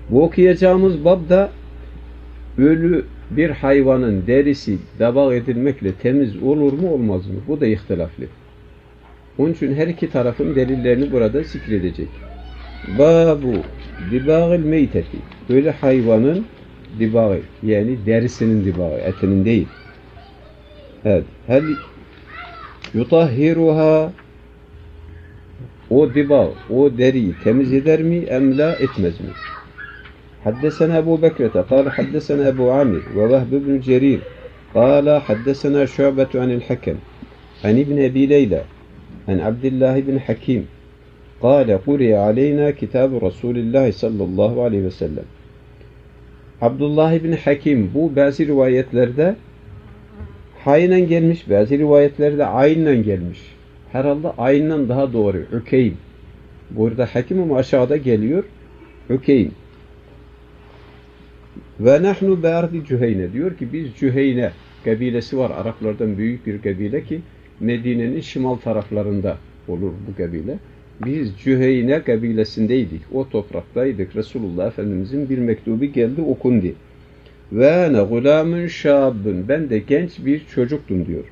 Bu okuyacağımız babda ölü bir hayvanın derisi dabağ edilmekle temiz olur mu olmaz mı? Bu da ihtilaflı. Onun için her iki tarafın delillerini burada zikredecek. Babu dibâgil meyteti. Ölü hayvanın dibağı, yani derisinin dibağı, etinin değil. Evet. Hel yutahhiruha, o dibağ, o deriyi temiz eder mi, emla etmez mi? Haddesena Ebu Bekrete, kâle haddesena Ebu Amir ve Vehb ibn Cerir, kâle haddesena Şu'betu anil Hakem, an İbn Ebi Leyla, an Abdullah ibn Hakim, kâle kuriye aleyna kitab-ı Resulullah sallallahu aleyhi ve sellem. Abdullah ibn Hakim bu bazı rivayetlerde haynen gelmiş, bazı rivayetlerde aynen gelmiş. Herhalde aynen daha doğru. Ükeym. Burada Hakim ama aşağıda geliyor. Ükeym. Ve nahnu be'ardi Cüheyne. Diyor ki biz Cüheyne kabilesi var. Araplardan büyük bir kabile ki Medine'nin şimal taraflarında olur bu kabile. Biz Cüheyne kabilesindeydik. O topraktaydık. Resulullah Efendimizin bir mektubu geldi, okundu. Ve ne gulamun şabun. Ben de genç bir çocuktum diyor.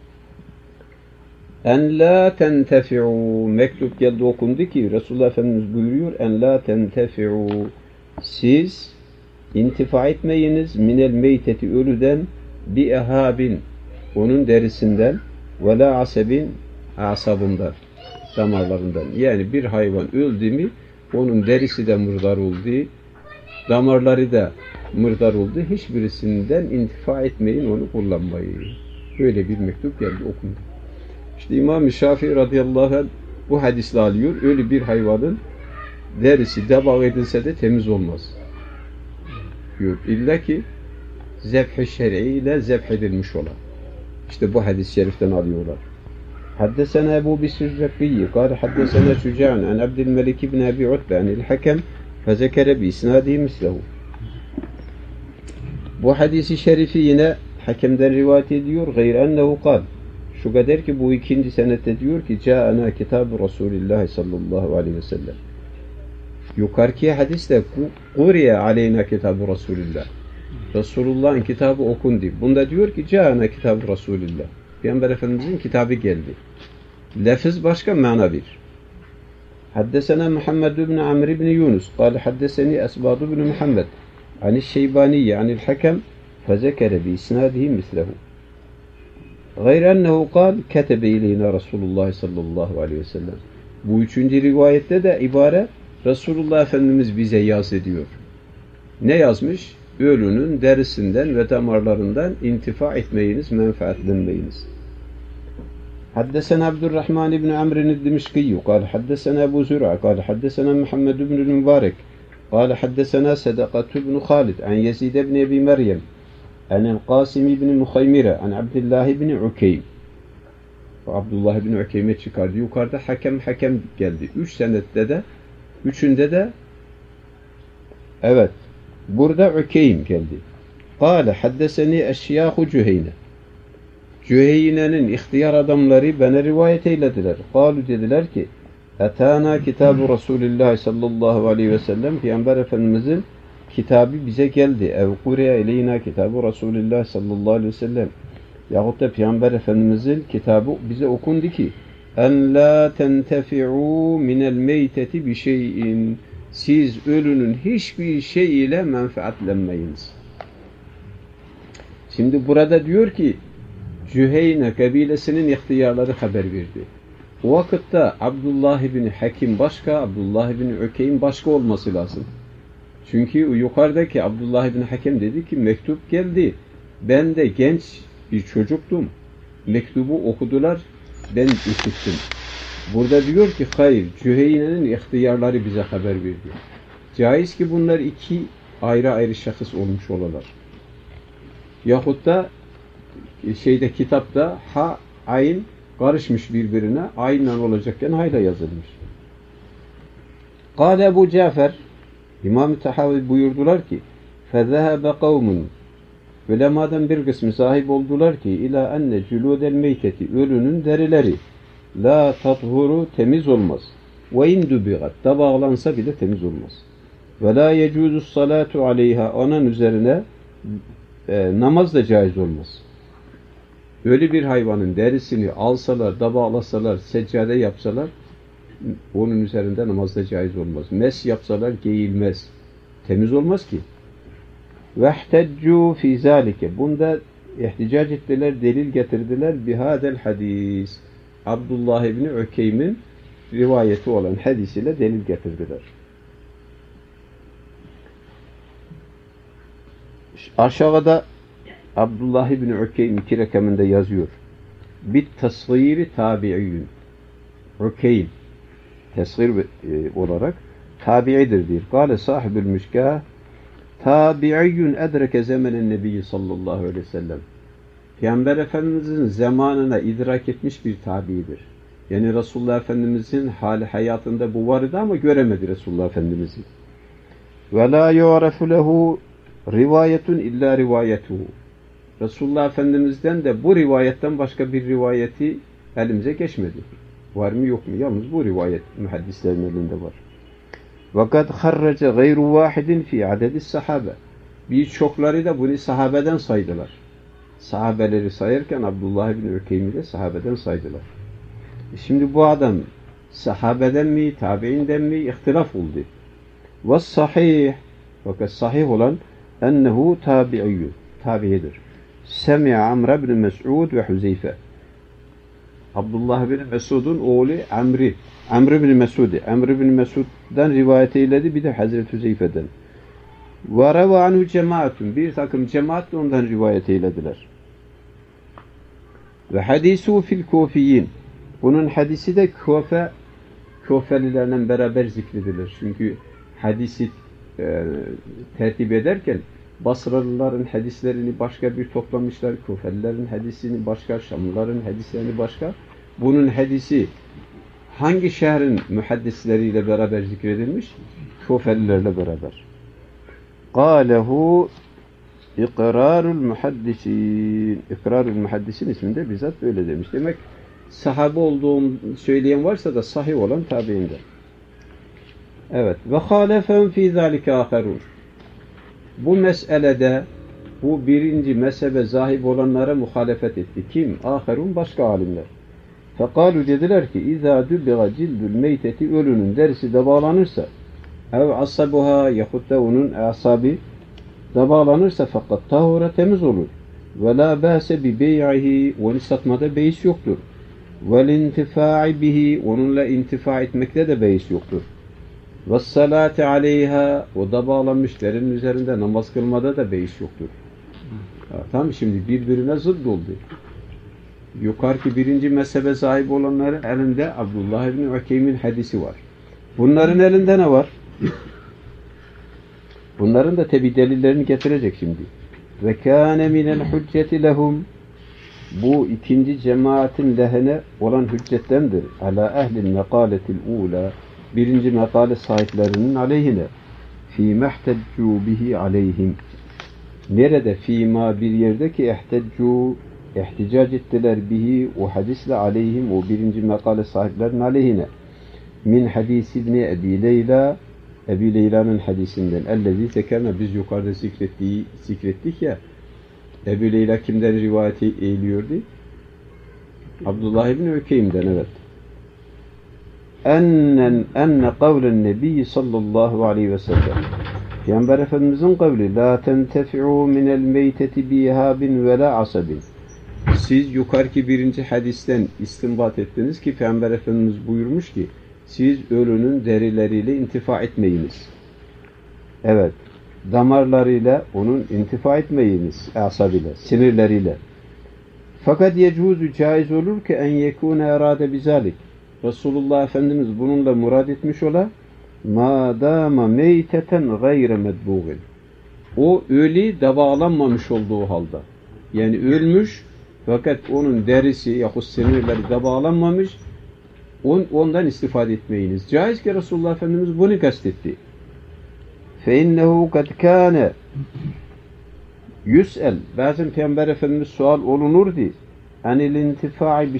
En la tentefi'u. Mektup geldi, okundu ki Resulullah Efendimiz buyuruyor. En la tentefi'u. Siz intifa etmeyiniz minel meyteti, ölüden, bi ehabin, onun derisinden, ve la asebin, asabından, damarlarından. Yani bir hayvan öldü mü onun derisi de mırdar oldu, damarları da mırdar oldu. Hiçbirisinden intifa etmeyin, onu kullanmayın. Böyle bir mektup geldi, okundu. İşte İmam-ı Şafii radıyallahu anh bu hadisle alıyor. Öyle bir hayvanın derisi dabağ edilse de temiz olmaz diyor. İlla ki zebh-i şer'i ile zebh edilmiş olan. İşte bu hadis-i şeriften alıyorlar. Haddesena Ebu Bisr-Zakiyyi kâle haddesena Şüca'un an Abdülmelik ibn Ebi Utbe anil Hakem fezekere bi isnâdihi mislehu. Bu hadisi şerifi yine Hakem'den rivayet ediyor. Gayr ennehu kâl. Şu kadar ki bu ikinci senette diyor ki Câ'ana kitab-ı Resulullah sallallahu aleyhi ve sellem. Yukarıki hadiste Kuriye aleyna kitab-ı Resulullah. Resulullah'ın kitabı okundu. Bunda diyor ki Câ'ana kitab-ı Resulullah. Peygamber Efendimizin kitabı geldi. Lafız başka, mana bir. Haddesena Muhammed ibn Amr ibn Yunus. Kâle haddeseni Esbâd ibn Muhammed. Anil-Şeybaniye anil Hakem fezekere bi isnâdihi mislehu. Gayr ennehu kâl ketebe ileyna Resulullah sallallahu aleyhi ve sellem. Bu üçüncü rivayette de ibare Resulullah Efendimiz bize yaz ediyor. Ne yazmış? Ölünün derisinden ve damarlarından intifa etmeyiniz, menfaatlenmeyiniz. Haddesena Abdurrahman ibn Amr'in Dimişkiyyu kâle haddesena Ebu Zür'a kâle haddesena Muhammed ibn Mübarek kâle haddesena Sedaqatu ibn Halid an Yezid ibn Ebi Meryem anil Qasim ibn Muhaymire an Abdullah ibn Ukeym. Abdullah ibn Ukeym'e çıkardı. Yukarıda Hakem geldi. Üçünde de evet, burada Ukeym geldi. Kâle haddeseni eşyâhu Cüheyne. Cüheyne'nin ihtiyar adamları bana rivayet eylediler. Kâlu dediler ki etâna kitab-ı Resulullah sallallahu aleyhi ve sellem. Peygamber Efendimizin kitabı bize geldi. Ev kuriye eleyna kitab-ı Resulullah sallallahu aleyhi ve sellem. Yahut da Peygamber Efendimizin kitabı bize okundu ki en la tentefi'u minel meyteti bi şeyin. Siz ölünün hiçbir şey ile menfaatlenmeyiniz. Şimdi burada diyor ki Cüheyne kabilesinin ihtiyarları haber verdi. O vakitte Abdullah ibn Hakim başka, Abdullah ibn Ukeym başka olması lazım. Çünkü yukarıdaki Abdullah ibn Hakim dedi ki mektup geldi. Ben de genç bir çocuktum. Mektubu okudular. Ben işittim. Burada diyor ki hayır, Cüheyne'nin ihtiyarları bize haber verdi. Caiz ki bunlar iki ayrı şahıs olmuş olalar. Yahut da kitapta ha, ayn karışmış birbirine. Aynen olacakken hayla yazılmış. Kâle Ebu Cafer, İmam-ı Tahavi buyurdular ki فَذَهَبَ قَوْمٌ Ulemadan bir kısmı sahip oldular ki ila enne cülûdel meyteti, ölünün derileri la tathuru, temiz olmaz. Ve in dubigat, da bağlansa bile temiz olmaz. Ve la yecuzus salatu aleyha. Onun üzerine namaz da caiz olmaz. Öyle bir hayvanın derisini alsalar, dabağlasalar, seccade yapsalar, onun üzerinde namaz da caiz olmaz. Mes yapsalar giyilmez. Temiz olmaz ki. Vehteccu fî zâlike. Bunda ihticac ettiler, delil getirdiler. Bihâdel hadis. Abdullah İbni Ökeym'in rivayeti olan hadisiyle delil getirdiler. Aşağıda Abdullah İbni Ökeym 2 rakamında yazıyor. Bit tasgiri tabi'iyyün. Ökeym tasgir olarak tabi'idir diyor. Kâle sahibül müşkâh tabi'iyyün edreke zemenen nebiyyi sallallahu aleyhi ve sellem. Peygamber Efendimizin zamanına idrak etmiş bir tabiidir. Yani Resulullah Efendimizin hali hayatında bu vardı ama göremedi Resulullah Efendimiz'i. Ve la yu'rafu lehu rivayetun illa rivayetuhu. Resulullah Efendimiz'den de bu rivayetten başka bir rivayeti elimize geçmedi. Var mı yok mu? Yalnız bu rivayet muhaddislerin elinde var. وَقَدْ خَرَّجَ غَيْرُ وَاحِدٍ فِي عَدَدِ السَّحَابَةِ. Birçokları da bunu sahabeden saydılar. Sahabeleri sayarken Abdullah ibn Ökeym'i de sahabeden saydılar. Şimdi bu adam sahabeden mi, tabiinden mi ihtilaf oldu. وَالصَّحِيحِ. Fakat sahih olan ennehu tabi'iyyun. Tabi'idir. Semi'a Amr ibn Mes'ud ve Huzeyfe. Abdullah bin Mesud'un oğlu Amr bin Mesud. Amr bin Mesud'dan rivayet eyledi, bir de Hazreti Huzeyfe'den. Ve reva anhu cemaatun. Bir takım cemaat de ondan rivayet eylediler. Ve hadisu fil kufiyyin. Bunun hadisi de Kufelilerle beraber zikredilir. Çünkü hadisi tertip ederken Basralıların hadislerini başka bir toplamışlar. Kufelilerin hadisini başka, Şamlıların hadislerini başka. Bunun hadisi hangi şehrin muhaddisleriyle beraber zikredilmiş? Kufelilerle beraber. Kâlehu ikrarul muhaddisin. İkrarul muhaddisin isminde bizzat böyle demiş. Demek sahabe olduğum söyleyen varsa da sahih olan tabiinde. Evet. Ve hâlefen fî zâlike âherûn. Bu meselede bu birinci mezhebe zahib olanlara muhalefet etti. Kim? Âherûn, başka alimler. Fekâlu dediler ki اِذَا دُبِّغَ جِلْدُ الْمَيْتَةِ ölünün derisi de bağlanırsa ev asabuha yahut da onun asabı da bağlanırsa fakat tahura temiz olur. Ve la bâse bi bey'ihi, onu satmada beis yoktur. Vel intifa'i bihi, onunla intifa etmekte de beis yoktur. Ve salati aleyha, o da bağlanmışların üzerinde namaz kılmada da beis yoktur. Tamam, şimdi birbirine zıt oldu. Yukarıki birinci mezhebe sahip olanların elinde Abdullah ibn Ökeym'in hadisi var. Bunların elinde ne var? Bunların da tabi delillerini getirecek şimdi. Ve kâne minel hücceti lehum. Bu ikinci cemaatin lehine olan hüccettendir. Ala ehlil mekâletil ûlâ. Birinci mekale sahiplerinin aleyhine. Fî mehteccu bihi aleyhim. Nerede? Fîmâ bir yerde ki ehteccu ihticac ettiler bihi o hadisle aleyhim, o birinci mekale sahiplerinin aleyhine. Min hadis İbni Ebi Leyla, Ebi Leyla'nın hadisinden. Ellezî zekerna, biz yukarıda zikrettik ya. Ebu Leyla kimden rivayet eğiliyordu? Abdullah İbni Ökeym'den, evet. Enne kavlen nebiyyi sallallahu aleyhi ve sellem. Peygamber Efendimizin kavli la tentefi'u minel meyteti bihabin ve la asabin. Siz yukarıki birinci hadisten istinbat ettiniz ki Peygamber Efendimiz buyurmuş ki siz ölünün derileriyle intifa etmeyiniz. Evet. Damarlarıyla onun intifa etmeyiniz. Asabıyla, sinirleriyle. Fakat yecuzu caiz olur ki en yekûne erâde bizalik. Resulullah Efendimiz bununla murad etmiş ola mâ dâme meyteten gayre medbûgin. O ölü dabağlanmamış olduğu halde. Yani ölmüş fakat onun derisi yahut sinirleri dabağlanmamış, ondan istifade etmeyiniz. Caiz ki Resulullah Efendimiz bunu kastetti. فَاِنَّهُ قَدْ كَانَ yüsel. Bazen Peygamber Efendimiz sual olunurdu. Anil intifa'i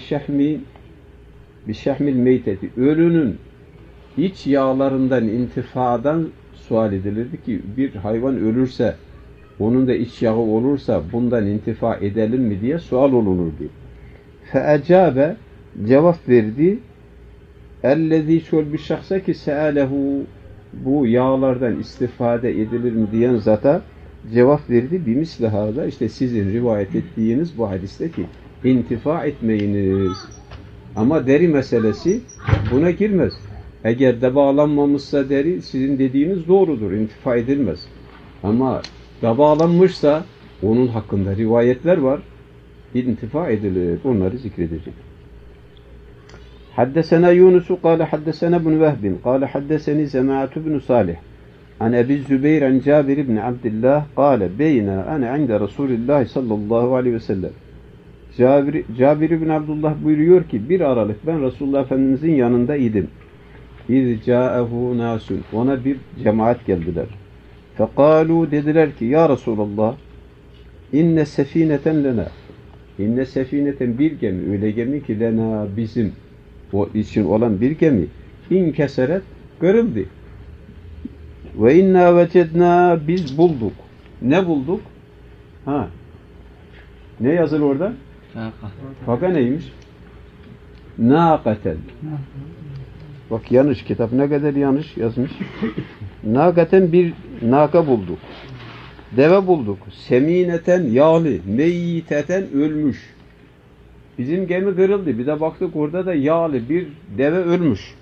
bi şehmil meyteti. Ölünün iç yağlarından intifadan sual edilirdi ki bir hayvan ölürse, onun da iç yağı olursa bundan intifa edelim mi diye sual olunurdu. Fe'ecabe, cevap verdi. Ellezî şöyle bir şahsa ki se'alehu, bu yağlardan istifade edilir mi diyen zata cevap verdi. Bimislihâda, işte sizin rivayet ettiğiniz bu hadiste ki intifa etmeyiniz. Ama deri meselesi buna girmez. Eğer de bağlanmamışsa deri, sizin dediğiniz doğrudur, intifa edilmez. Ama da bağlanmışsa onun hakkında rivayetler var, intifa edilir. Onları zikredecek. Haddesena Yunusu kâle haddesena ibn Vehbin kâle haddeseni Zema'atu ibn Salih an Ebi Zübeyir an Cabir ibn Abdillah kâle beyna ana inde Resulullah sallallahu aleyhi ve sellem. Cabir ibn Abdullah buyuruyor ki bir aralık ben Resulullah Efendimizin yanında idim. İz câehu nâsun, ona bir cemaat geldiler. Fekâlû, dediler ki ya Resulallah inne sefineten lena, inne sefineten, bir gemi, öyle gemi ki lena, bizim o için olan bir gemi, inkeseret, kırıldı. Ve inna vecedna, biz bulduk. Ne bulduk? Ha. Ne yazılı orada? Faka neymiş? Nâkaten. Bak yanlış, kitap ne kadar yanlış yazmış. Nâkaten, bir naka bulduk. Deve bulduk. Semineten, yağlı. Meyyiteten, ölmüş. Bizim gemi kırıldı. Bir de baktık orada da yağlı bir deve ölmüş.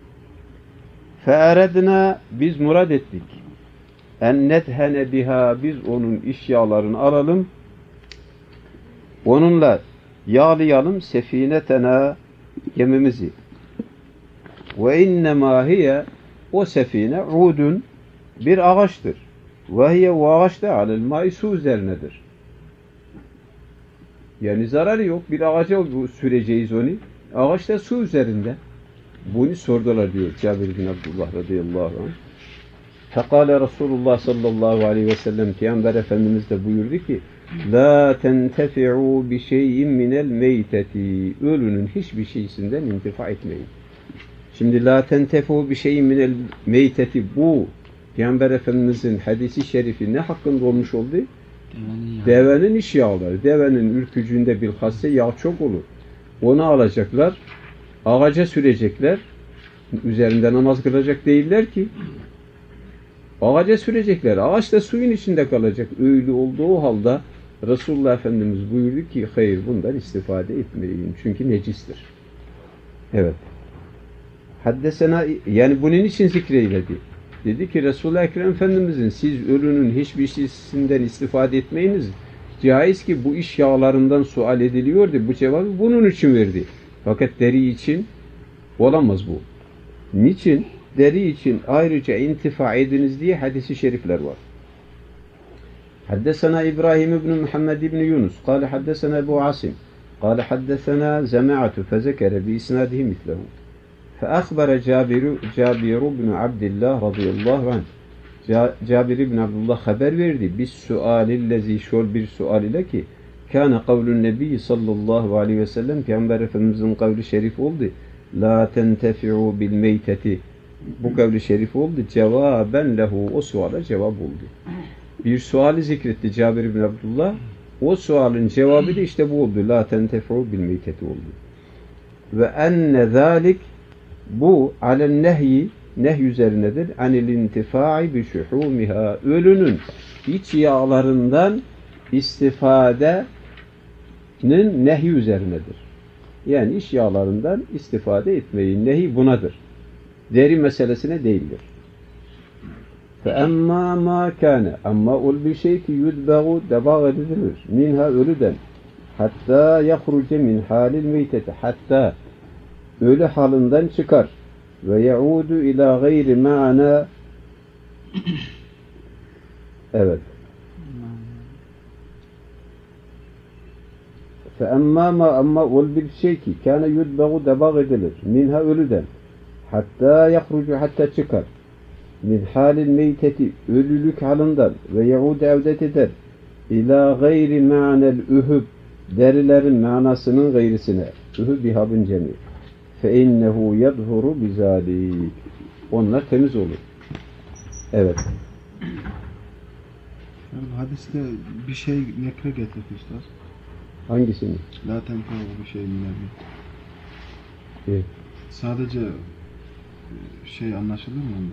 Fe'eredna, biz murad ettik. En nethene biha, biz onun iş yağlarını alalım. Onunla yağlayalım sefinetena, gemimizi. Ve innemâ hiye, o sefine udun, bir ağaçtır. Ve hiye, o ağaç da alel mâi, su üzerinedir. Yani zararı yok. Bir ağaca süreceğiz onu. Ağaç da su üzerinde. Bunu sordular diyor Cabir bin Abdullah radıyallahu anh. Fekale Resulullah sallallahu aleyhi ve sellem, Peygamber Efendimiz de buyurdu ki la tentefi'u bi şeyin minel meyteti, ölünün hiçbir şeysinden intifa etmeyin. Şimdi la tentefi'u bi şeyin minel meyteti, bu Peygamber Efendimizin hadisi şerifi ne hakkında olmuş oldu? Devenin iş yağları. Devenin ürkücüğünde bilhassa yağ çok olur. Onu alacaklar, ağaca sürecekler. Üzerinde namaz kılacak değiller ki. Ağaca sürecekler. Ağaç da suyun içinde kalacak. Öyle olduğu halde Resulullah Efendimiz buyurdu ki hayır, bundan istifade etmeyin. Çünkü necistir. Evet. Haddesena, yani bunun için zikreyledi. Dedi ki Resulullah Ekrem Efendimizin siz ölünün hiçbir şeysinden istifade etmeyiniz. Caiz ki bu iş yağlarından sual ediliyordu. Bu cevabı bunun için verdi. Fakat deri için olamaz bu. Niçin? Deri için ayrıca intifa ediniz diye hadisi şerifler var. Haddesena İbrahim ibn Muhammed ibn Yunus. Kale haddesena Ebu Asim. Kale haddesena Zema'atu fezekere bi isnadihi mislehu. فأخبر Cabir ibn Abdillah radıyallahu anh. Cabir ibn Abdullah haber verdi. Biz sualillezi, şol bir sual ile ki kâne kavlun nebi sallallahu aleyhi ve sellem, Peygamber Efendimizin kavli şerif oldu. La tentefi'u bil meyteti. Bu kavli şerif oldu. Cevaben lehu, o suala cevap oldu. Bir suali zikretti Cabir ibn Abdullah. O sualın cevabı da işte bu oldu. La tentefi'u bil meyteti oldu. Ve enne zâlik, bu alen nehyi, nehy üzerinedir. Anil intifai bi şuhumiha, ölünün iç yağlarından istifadenin nehy üzerinedir. Yani iç yağlarından istifade etmeyin. Nehy bunadır. Deri meselesine değildir. Fe emma ma kâne, ama ol bir şey ki yudbağu, debağ edilir. Minha, ölüden. Hatta yahruce min halil meyteti, hatta ölü halinden çıkar. Ve yaudu ila gayri ma'na. Evet. Fe amma ol bir şey ki kâne yudbağu, debağ edilir. Minha, ölüden. Hatta yahrucu, hatta çıkar. Min halil meyteti, ölülük halinden. Ve yaudu, evdet eder. İla gayri ma'nel ühüb, derilerin manasının gayrisine. Ühüb bihabın cemi. فَاِنَّهُ يَظْهُرُ بِذَٰلِكِ, onlar temiz olur. Evet. Yani hadiste bir şey nekre getirdi Üstad. Hangisini? La tenfa'u bir şey minel. Evet. Sadece şey anlaşılır mı onda?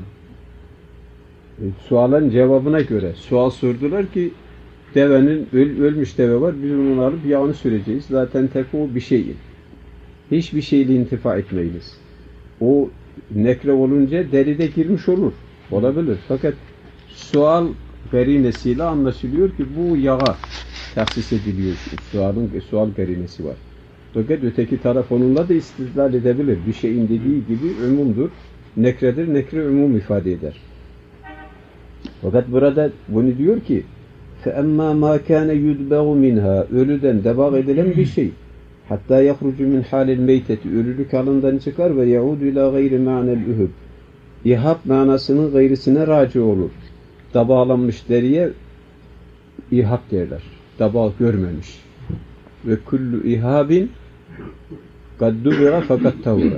Sualın cevabına göre sual sordular ki devenin ölmüş deve var. Biz onu alıp yağını süreceğiz. Zaten tefu bir şeyin. Hiçbir şeyle intifa etmeyiniz. O nekre olunca deride girmiş olur. Olabilir. Fakat sual gerinesiyle anlaşılıyor ki bu yağa tahsis ediliyor. Sual gerinesi var. Fakat öteki taraf onunla da istidlal edebilir. Bir şeyin dediği gibi umumdur. Nekredir. Nekre umum ifade eder. Fakat burada bunu diyor ki فَاَمَّا مَا كَانَ يُدْبَغُ مِنْهَا ölüden debağ edilen bir şey. Hatta yahrucu min halil meyteti ölülük halından çıkar ve yaudu ila gayri ma'nel ühüb. İhab manasının gayrısına raci olur. Dabağlanmış deriye ihab derler. Dabağ görmemiş. Ve kullu ihabin gaddubira fakat tavura.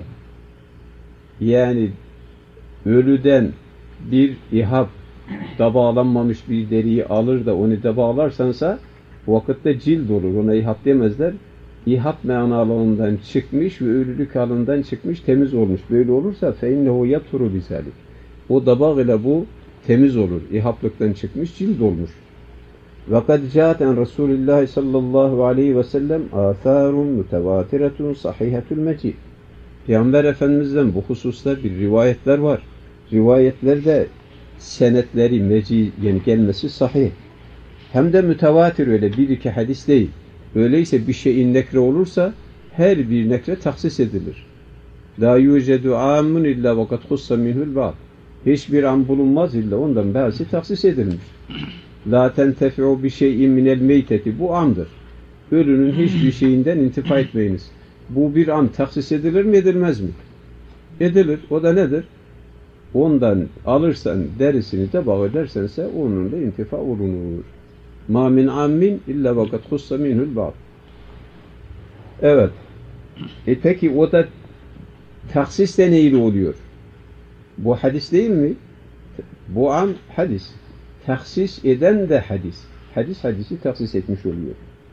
Yani ölüden bir ihab dabağlanmamış bir deriyi alır da onu dabağlarsansa o vakitte cild olur. Ona ihab demezler. İhab manalarından çıkmış ve ölülük halından çıkmış, temiz olmuş. Böyle olursa فَاِنَّهُ يَطْرُ بِذَلِكَ o dabağ ile bu temiz olur. İhablıktan çıkmış, cild olmuş. وَقَدْ جَاءَتْ عَنْ رَسُولِ اللّٰهِ sallallahu aleyhi ve sellem آثَارٌ مُتَوَاتِرَةٌ صَحِيحَةُ الْمَجِيدِ Peygamber Efendimiz'den bu hususta bir rivayetler var. Rivayetlerde senetleri, meci yani gelmesi sahih. Hem de mütevatir öyle bir iki hadis değil. Öyleyse bir şeyin nekre olursa her bir nekre taksis edilir. La yucedu amun illa vakat hussa minhul ba'd. Hiçbir an bulunmaz illa ondan bazı taksis edilmiş. La tentefi'u bi şey'in minel meyteti bu andır. Ölünün hiçbir şeyinden intifa etmeyiniz. Bu bir an taksis edilir mi edilmez mi? Edilir. O da nedir? Ondan alırsan derisini de bağ edersense onun da intifa olunur. Ma min ammin illa vakat hussa minhul ba'd. Evet. Peki o da taksis de neyle oluyor? Bu hadis değil mi? Bu an hadis. Taksis eden de hadis. Hadis hadisi taksis etmiş oluyor.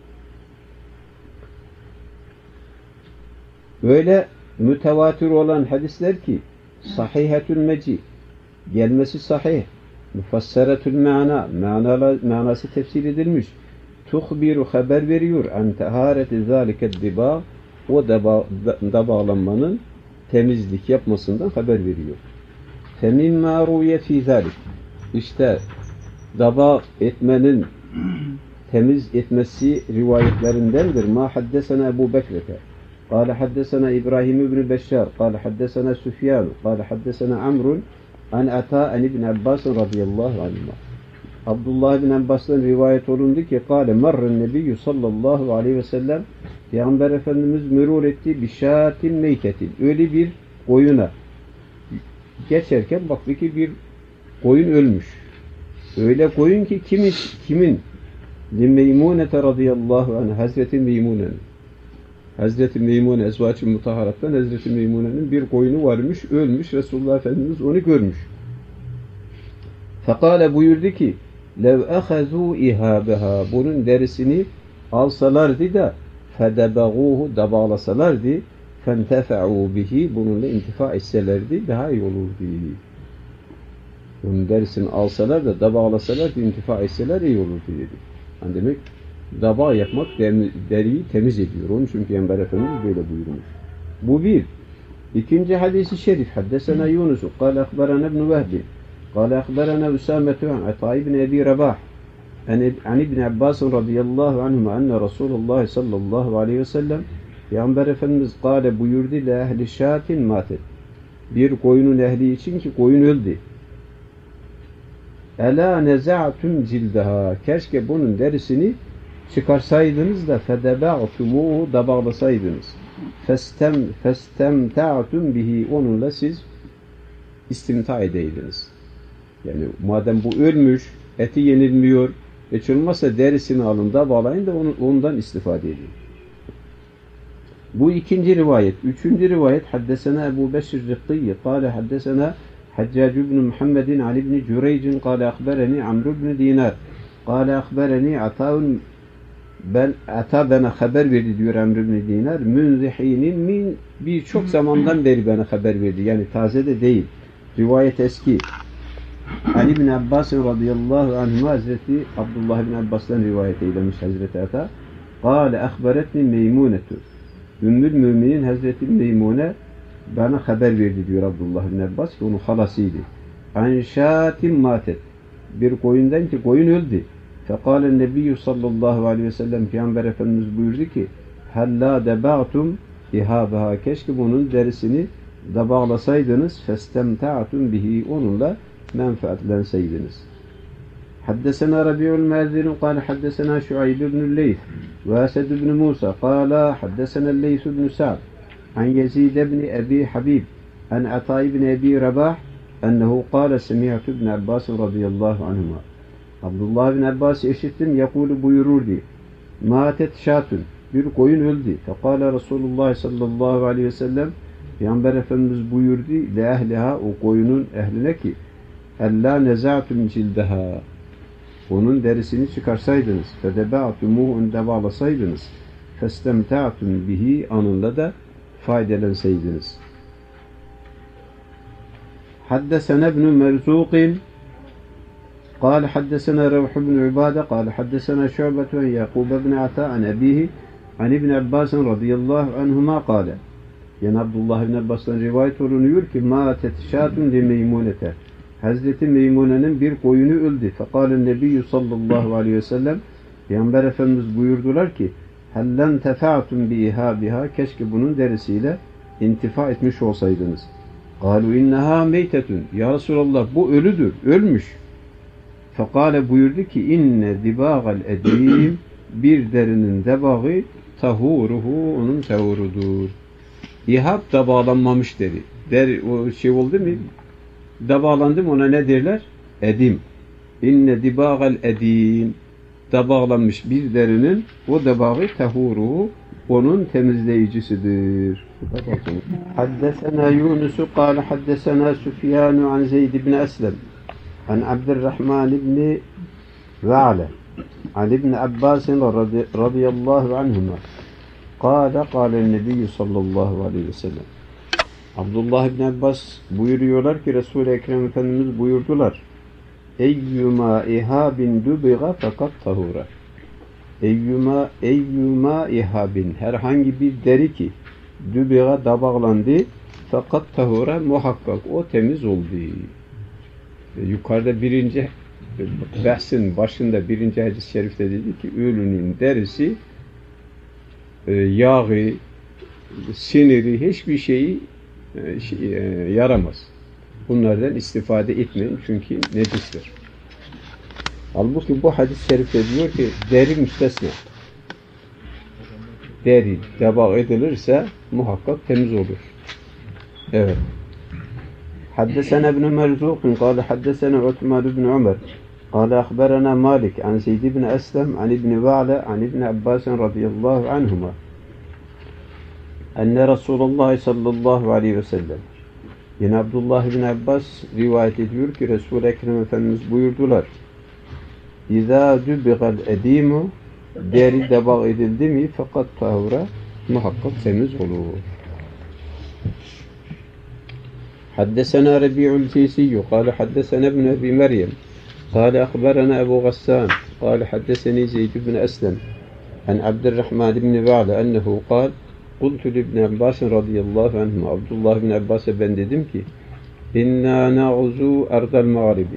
Böyle mütevatir olan hadisler ki sahihetül meci gelmesi sahih, müfesseretül manası tefsir edilmiş, tuhbiru haber veriyor an tahareti zâliket dibâ o dabağlanmanın temizlik yapmasından haber veriyor. Femimma ruye fî zâlik işte dabağ etmenin temiz etmesi rivayetlerindendir. Ma haddesena Ebu Bekir'e قال حدثنا إبراهيم بن بشار قال حدثنا سفيان قال حدثنا عمرو عن عطاء عن ابن عباس رضي الله عنهما Abdullah bin Abbas'tan rivayet olundu ki قال مر النبي sallallahu aleyhi ve sellem Peygamber Efendimiz mürur etti bir şatin meytetin öyle bir koyuna geçerken baktı ki bir koyun ölmüş. Öyle koyun ki kimin? Meymunete radıyallahu anh Hazreti Meymune'nin. Hazreti Meymune Ezvaç-ı Mutaharat'tan Hazreti Meymune'nin bir koyunu varmış, ölmüş. Resulullah Efendimiz onu görmüş. Fekale buyurdu ki lev ehezû ihâbeha bunun derisini alsalardı da fedebegûhu dabağlasalardı fentefe'û bihi bununla intifa etselerdi daha iyi olurdu. Bunun derisini alsalar da dabağlasalardı intifa etseler iyi olurdu dedi. Yani demek dabağ yapmak deriyi temiz ediyor. Onun için Peygamber Efendimiz böyle buyurmuş. Bu bir. İkinci hadisi şerif. Haddesena Yunus. Kale akbarana ibn Vehbi. Kale akbarana Üsametu an Ata ibn Ebi Rabah. An ibn Abbas radıyallahu anhuma enne Resulullah sallallahu aleyhi ve sellem Peygamber Efendimiz kale buyurdu le ehli şatin matet. Bir koyunun ehli için ki koyun öldü. Ela neza'tum cildaha. Keşke bunun derisini çıkarsaydınız da fedeba'tumuhu dabağlasaydınız. Festemta'tum bihi onunla siz istimta edeydiniz. Yani madem bu ölmüş, eti yenilmiyor, hiç olmazsa derisini alın dabağlayın da ondan istifade edin. Bu ikinci rivayet. Üçüncü rivayet haddesena Ebu Beşir Rıkkıyye kâle haddesena حجاج بن محمد عن ابن جريج قال أخبرني عمرو بن دينار قال أخبرني Ata bana haber verdi diyor Amr ibn Dinar. Münzihinin min birçok zamandan beri bana haber verdi. Yani taze de değil. Rivayet eski. Ali ibn Abbas radıyallahu anhuma Hazreti Abdullah ibn Abbas'tan rivayet eylemiş Hazreti Ata. Kâle ahberetni Meymunetu. Ümmül Müminin Hazreti Meymune bana haber verdi diyor Abdullah ibn Abbas ki onun halasıydı. Anşatim matet. Bir koyundan ki koyun öldü. Fekâle nebiyyü sallallahu aleyhi ve sellem Peygamber Efendimiz buyurdu ki hellâ deba'tum ihabaha, keşke bunun derisini dabağlasaydınız, festemta'tum bihi, onunla menfaatlenseydiniz. Haddesena Rabi'ul Mâzin kâle haddesena Şuayb ibn Leyth ve Esed ibn Musa kâle haddesena Leyth ibn Sa'd an Yezid ibn Ebi Habib an Ata ibn Ebi Rabah ennehu kâle semi'tu ibn Abbas radıyallahu anhuma. Abdullah bin Abbas işittim, yakulu buyururdu. Matet şatun, bir koyun öldü. Fekala Resulullah sallallahu aleyhi ve sellem, Peygamber Efendimiz buyurdu, le ehliha, o koyunun ehline ki, ella neza'tum cildeha, onun derisini çıkarsaydınız, fedeba'tumuhu, onu devalasaydınız, festemta'tum bihi, anında da faydalansaydınız. Haddesene ibn Merzuqin قال حدثنا روح بن عبادة قال حدثنا شعبة يعقوب بن عطاء عن أبيه عن ابن عباس رضي الله عنهما قال yani Abdullah ibn Abbas'tan rivayet olunuyor ki mâtet şâtun li Meymunete, Hazreti Meymune'nin bir koyunu öldü. Fekâlen nebiyyü sallallahu aleyhi ve sellem, Peygamber Efendimiz buyurdular ki hellen tefa'tum bi ihabiha, keşke bunun derisiyle intifa etmiş olsaydınız. Kâlu inneha meytetun, ya Resulallah bu ölüdür, ölmüş. Fekale buyurdu ki inne dibâgal edim, bir derinin debağı tahuruhu, onun tahurudur. İhab da bağlanmamış dedi. O şey oldu mu? Da bağlandım, ona ne derler? Edim. İnne dibâgal edim, da bağlanmış bir derinin o debağı tahuruhu, onun temizleyicisidir. Haddesena Yunus'u kâle haddesena Süfyanu an Zeyd ibn Eslem an Abdurrahman ibn Za'le an ibn Abbas radıyallahu anhuma kâle nebiyyü sallallahu aleyhi ve sellem. Abdullah ibn Abbas buyuruyorlar ki Resul-i Ekrem Efendimiz buyurdular. Eyyuma ihabin dubiga fakat tahura. Eyyuma ihabin, herhangi bir deri ki dubiga dabağlandı fakat tahura, muhakkak o temiz oldu. Yukarıda birinci bahsin başında birinci hadis-i şerifte dedi ki ölünün derisi yağı, siniri, hiçbir şeyi yaramaz. Bunlardan istifade etmeyin çünkü necistir. Halbuki bu hadis-i şerifte diyor ki deri müstesna. Deri debağ edilirse muhakkak temiz olur. Evet. Haddesena ibn Merzuq kâle haddesena Osman ibn Ömer kâle ahberena Malik an Zeyd ibn Eslem an ibn Va'le an ibn Abbas radıyallahu anhuma enne Resulullah sallallahu aleyhi ve sellem. Yine Abdullah ibn Abbas rivayet ediyor ki Resul-i Ekrem Efendimiz buyurdular. İzâ dübigal edimu, deri debağ edildi mi fakat tahura, muhakkak temiz olur. Haddesena Rabi'ul Tisiyyü kâle haddesena ibn Ebi Meryem kâle akberena Ebu Gassan kâle haddeseni Zeyd ibn Eslem an Abdurrahman ibn Va'le ennehu kâle Kultu ibn Abbas radıyallahu anhuma, Abdullah ibn Abbas'a ben dedim ki inna na'uzu ardal mağribi,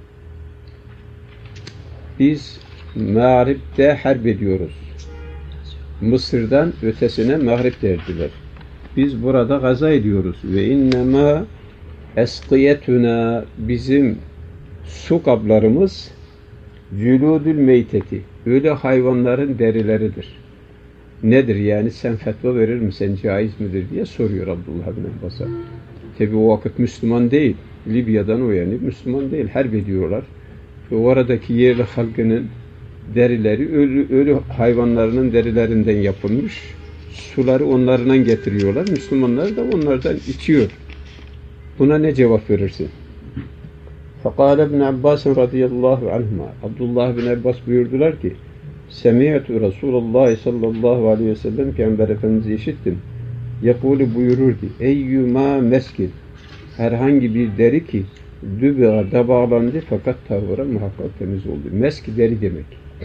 biz Mağrib'de harp ediyoruz. Mısır'dan ötesine Mağrib derdiler. Biz burada gaza ediyoruz. Ve innema eskiyetuna, bizim su kablarımız cüludül meyteti, öyle hayvanların derileridir. Nedir yani, sen fetva verir misin, caiz midir diye soruyor Abdullah bin Abbas'a. Tabi o vakit Müslüman değil. Libya'dan uyanıp Müslüman değil. Harp ediyorlar. Ve oradaki yerli halkının derileri ölü hayvanlarının derilerinden yapılmış. Suları onlardan getiriyorlar. Müslümanlar da onlardan içiyor. Buna ne cevap verirsin? فَقَالَ ابْنَ عَبَّاسٍ رَضِيَ اللّٰهُ عَنْهُمَا Abdullah bin Abbas buyurdular ki Semi'tu Resulullah sallallahu aleyhi ve sellem Peygamber Efendimiz'i işittim. Yakulu buyurur ki eyyuma meskin herhangi bir deri ki dübüğa bağlandı fakat tahura muhakkak temiz oldu. Mesk deri demek.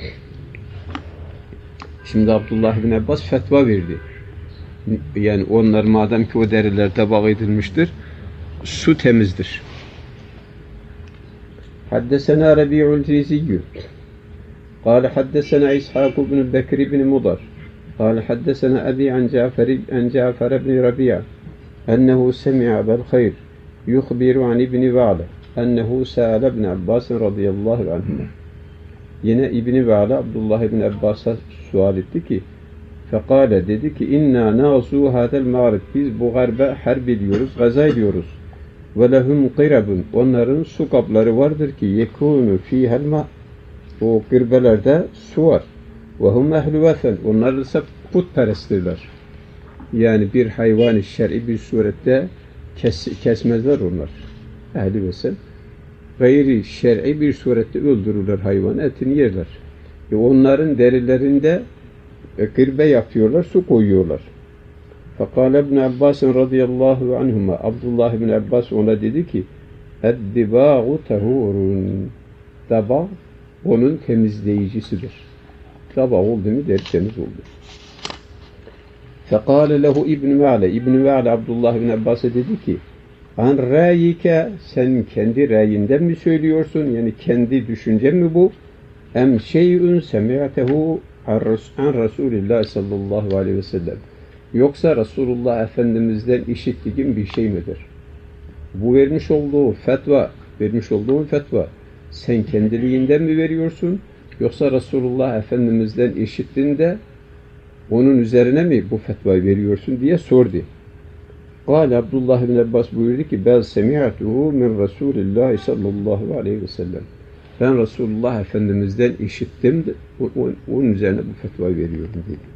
Şimdi Abdullah bin Abbas fetva verdi. Yani onlar madem ki o deriler tabak edilmiştir su temizdir. Haddesena Rabi'ul Riziyyü قال حدثنا إسحاق بن بكر بن مضر قال حدثنا أبي عن جعفر بن ربيعة أنه سمع أبا الخير يخبر عن ابن بعلة أنه سأل ابن عباس رضي الله عنهما. Yine İbn Ba'la Abdullah ibn Abbas'a sual etti ki fekale dedi ki inna nasu hadel mağrib biz bu garbe harp ediyoruz, gaza ediyoruz. Ve lehum qirabun onların su kapları vardır ki yekunu fihel ma o kırbelerde su var. Ve hum ehlu vesen onlar ise putperesttirler. Yani bir hayvan-ı şer'i bir surette kesmezler onlar. Ehli vesen gayri şer'i bir surette öldürürler hayvan etini yerler. Onların derilerinde kırbe yapıyorlar, su koyuyorlar. Fekale ibn Abbas radıyallahu anhuma Abdullah ibn Abbas ona dedi ki eddibâ'u tehurun daba onun temizleyicisidir. Daba oldu mu deri temiz oldu. Fekale lehu İbn Ma'le İbn Ma'le Abdullah ibn Abbas'a dedi ki an râyike sen kendi râyinden mi söylüyorsun? Yani kendi düşüncen mi bu? Em şey'ün semi'tehu an Resulillah sallallahu aleyhi ve sellem. Yoksa Resulullah Efendimiz'den işittiğin bir şey midir? Bu vermiş olduğun fetva sen kendiliğinden mi veriyorsun? Yoksa Resulullah Efendimiz'den işittin de onun üzerine mi bu fetvayı veriyorsun diye sordu. Kâle Abdullah bin Abbas buyurdu ki ben semi'tuhu min Resulillah sallallahu aleyhi ve sellem. Ben Resulullah Efendimiz'den işittim de onun üzerine bu fetvayı veriyorum dedi.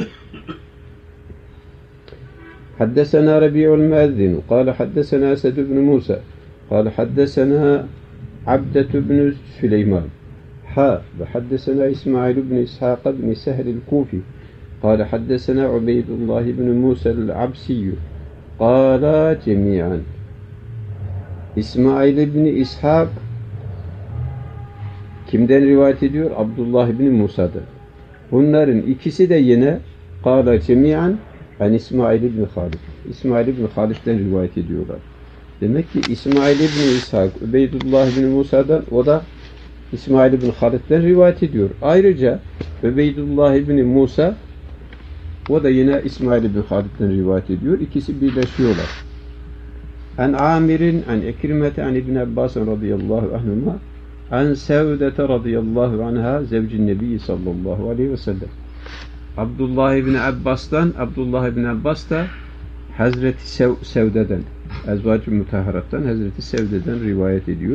حدثنا ربيع المؤذن قال حدثنا أسد بن موسى قال حدثنا عبدة بن سليمان وحدثنا إسماعيل بن إسحاق بن سهل الكوفي قال حدثنا عبيد الله بن موسى العبسي قال جميعا İsmail ibn İshak kimden rivayet ediyor? Abdullah ibn Musa'dan. Bunların ikisi de yine قال جميعا yani İsmail ibn Halid. İsmail ibn Halid'den rivayet ediyorlar. Demek ki İsmail ibn İshak, Übeydullah ibn Musa'dan o da İsmail ibn Halid'den rivayet ediyor. Ayrıca Übeydullah ibn Musa o da yine İsmail ibn Halid'den rivayet ediyor. İkisi birleşiyorlar. An Amir'in, an Ekrimete, an İbn Abbas radıyallahu anhuma, an Sevdete radıyallahu anha, zevcin Nebi sallallahu aleyhi ve sellem. Abdullah ibn Abbas da Hazreti Sevde'den, Ezvacı Mutahharat'tan, Hazreti Sevde'den rivayet ediyor.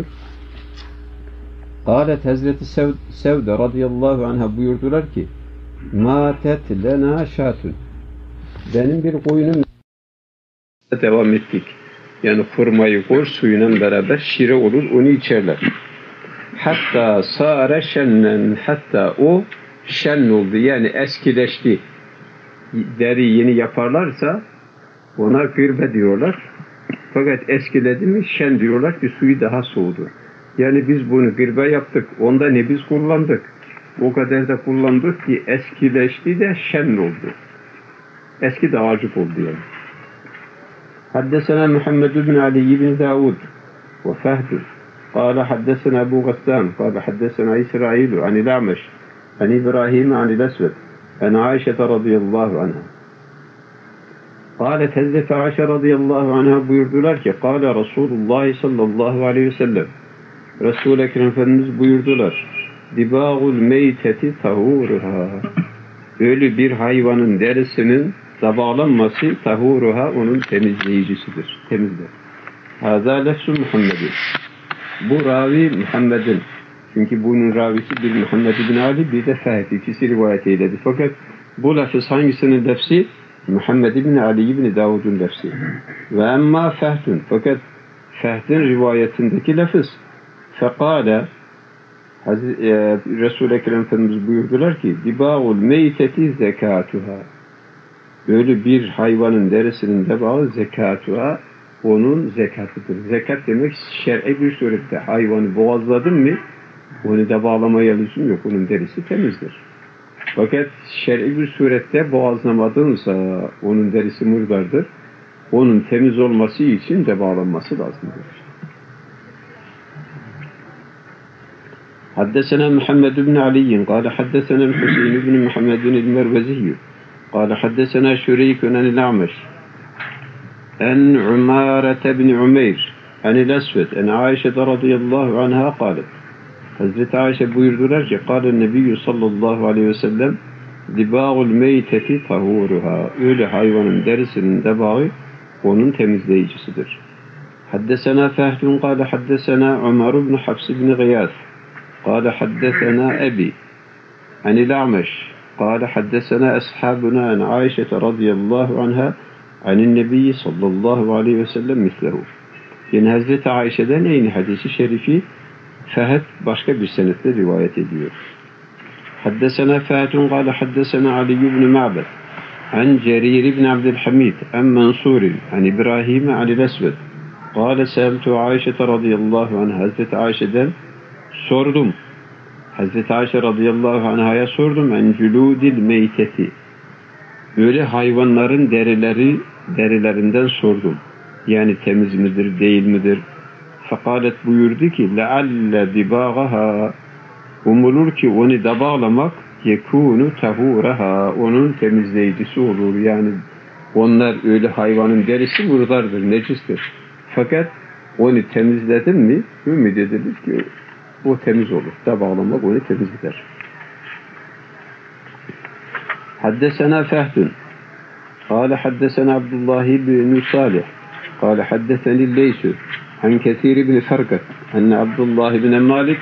Kâlet Hazreti Sevde radıyallahu anha buyurdular ki Mâtet lenâ şâtun benim bir koyunum devam ettik. Yani hurmayı koy suyuyla beraber şire olur, onu içerler. Hatta sâre şennen hatta o şen oldu yani eskileşti. Deri yeni yaparlarsa ona gırbe diyorlar. Fakat eskiledi mi şen diyorlar ki suyu daha soğudu. Yani biz bunu gırbe yaptık. Onda ne biz kullandık. O kadar da kullandık ki eskileşti de şen oldu. Eski de acık oldu yani. Haddesena Muhammed bin Ali ibn Davud ve Fahd. قال حدثنا أبو غسان قال حدثنا إسرائيل عن الأعمش عن إبراهيم عن الأسود عن عائشة رضي الله عنها قالت Hazreti Ayşe radıyallahu anha buyurdular ki قال رسول الله sallallahu aleyhi ve sellem Resul-i Ekrem Efendimiz buyurdular dibâgul meyteti tahuruha ölü bir hayvanın derisinin tabağlanması tahuruha onun temizleyicisidir. Temizler. Hâzâ lefsu Muhammed'in bu ravi Muhammed'in çünkü bunun ravisi bir Muhammed bin Ali bir de Fahd ikisi rivayet eyledi. Fakat bu lafız hangisinin lafzi? Muhammed bin Ali bin Davud'un lafzi. Ve emma Fahdun fakat Fehd'in rivayetindeki lafız. Fekale Resul-i Ekrem Efendimiz buyurdular ki dibâ'ul meyteti zekâtuhâ. Böyle bir hayvanın derisinin debağı zekâtuhâ, onun zekatıdır. Zekat demek şer'i bir surette hayvanı boğazladın mı onu da bağlamaya lüzum yok. Onun derisi temizdir. Fakat şer'i bir surette boğazlamadınsa onun derisi murdardır. Onun temiz olması için de bağlanması lazımdır. Haddesena Muhammed ibn Ali قال حدثنا الحسين بن محمد المروزي قال حدثنا شريك عن الأعمش عن عمارة بن عمير عن الأسود عن عائشة رضي الله عنها قالت Hazreti Ayşe buyurdular ki قال النبي sallallahu aleyhi ve sellem dibâ'ul meyteti tahuruha. Öyle hayvanın derisinin debağı onun temizleyicisidir. Haddesena Fehdun قال حدثنا عمر بن حفص بن غياث قال حدثنا أبي عن الأعمش قال حدثنا أصحابنا عن عائشة رضي الله عنها عن النبي صلى الله عليه وسلم مثله. Yani Hazreti Ayşe'den aynı hadisi şerifi Fehd başka bir senetle rivayet ediyor. Haddesena Fehdun قال حدثنا علي بن معبد عن جرير بن عبد الحميد عن منصور عن إبراهيم عن الأسود قال سألت عائشة رضي الله عنها. Hazreti Ayşe'den sordum. Hazreti Ayşe radıyallahu anh'a sordum. En cüludil meyteti. Böyle hayvanların derilerinden sordum. Yani temiz midir, değil midir? Fekalet buyurdu ki lealle dibâgaha. Umulur ki onu da bağlamak yekûnu tahûraha. Onun temizleyicisi olur. Yani onlar öyle hayvanın derisi murdardır, necistir. Fakat onu temizledin mi ümit edilir ki o temiz olur. Da bağlamak onu temiz eder. Haddesena Fehdun قال حدثنا عبد الله بن صالح قال حدثني الليث عن كثير بن فرقة أن عبد الله بن مالك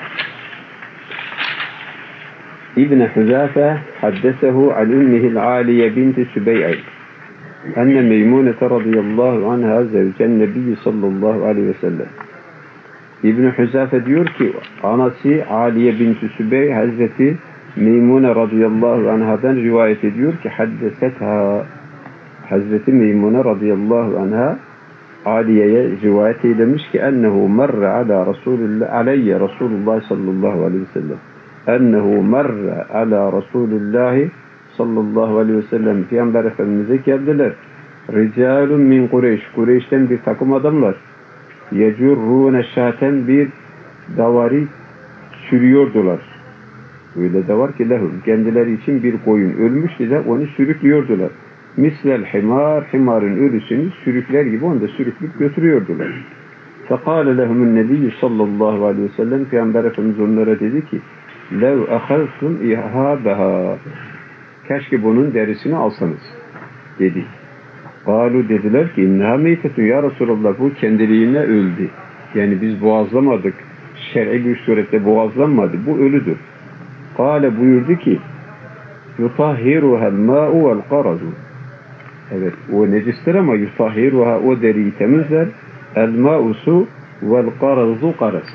ابن حذافة حدثه عن أمه العالية بنت سبيع أن ميمونة رضي الله عنها زوج النبي صلى الله عليه وسلم. İbn Huzafe diyor ki anası Aliye binti Sübey Hazreti Meymune radıyallahu anhadan rivayet ediyor ki haddesetha. Hazreti Meymune radıyallahu anha Aliye'ye rivayet eylemiş ki ennehu merre ala Resulullah aleyye Resulullah sallallahu aleyhi ve sellem. Ennehu merre ala Resulullah sallallahu aleyhi ve sellem. Peygamber Efendimiz'e geldiler. Ricalun min Kureyş. Kureyş'ten bir takım adamlar. Yecurrûne şâten bir davarı sürüyordular. Öyle davar ki lehum. Kendileri için bir koyun ölmüştü de onu sürüklüyordular. Mislel himar, himarın ölüsünü sürükler gibi onu da sürüklüp götürüyordular. Fekâle lehumun nebiyyü sallallahu aleyhi ve sellem. Peygamber Efendimiz onlara dedi ki lev ahaztum ihâbeha. Keşke bunun derisini alsanız dedi. Galu dediler ki inneha meytetun ya Resulallah, bu kendiliğine öldü. Yani biz boğazlamadık. Şer'i bir surette boğazlanmadı. Bu ölüdür. Kale buyurdu ki yutahhiruhel ma'u vel qarazu. Evet, o necistir ama yutahhiruha, o deriyi temizler. El ma'u su vel qarazu qaraz.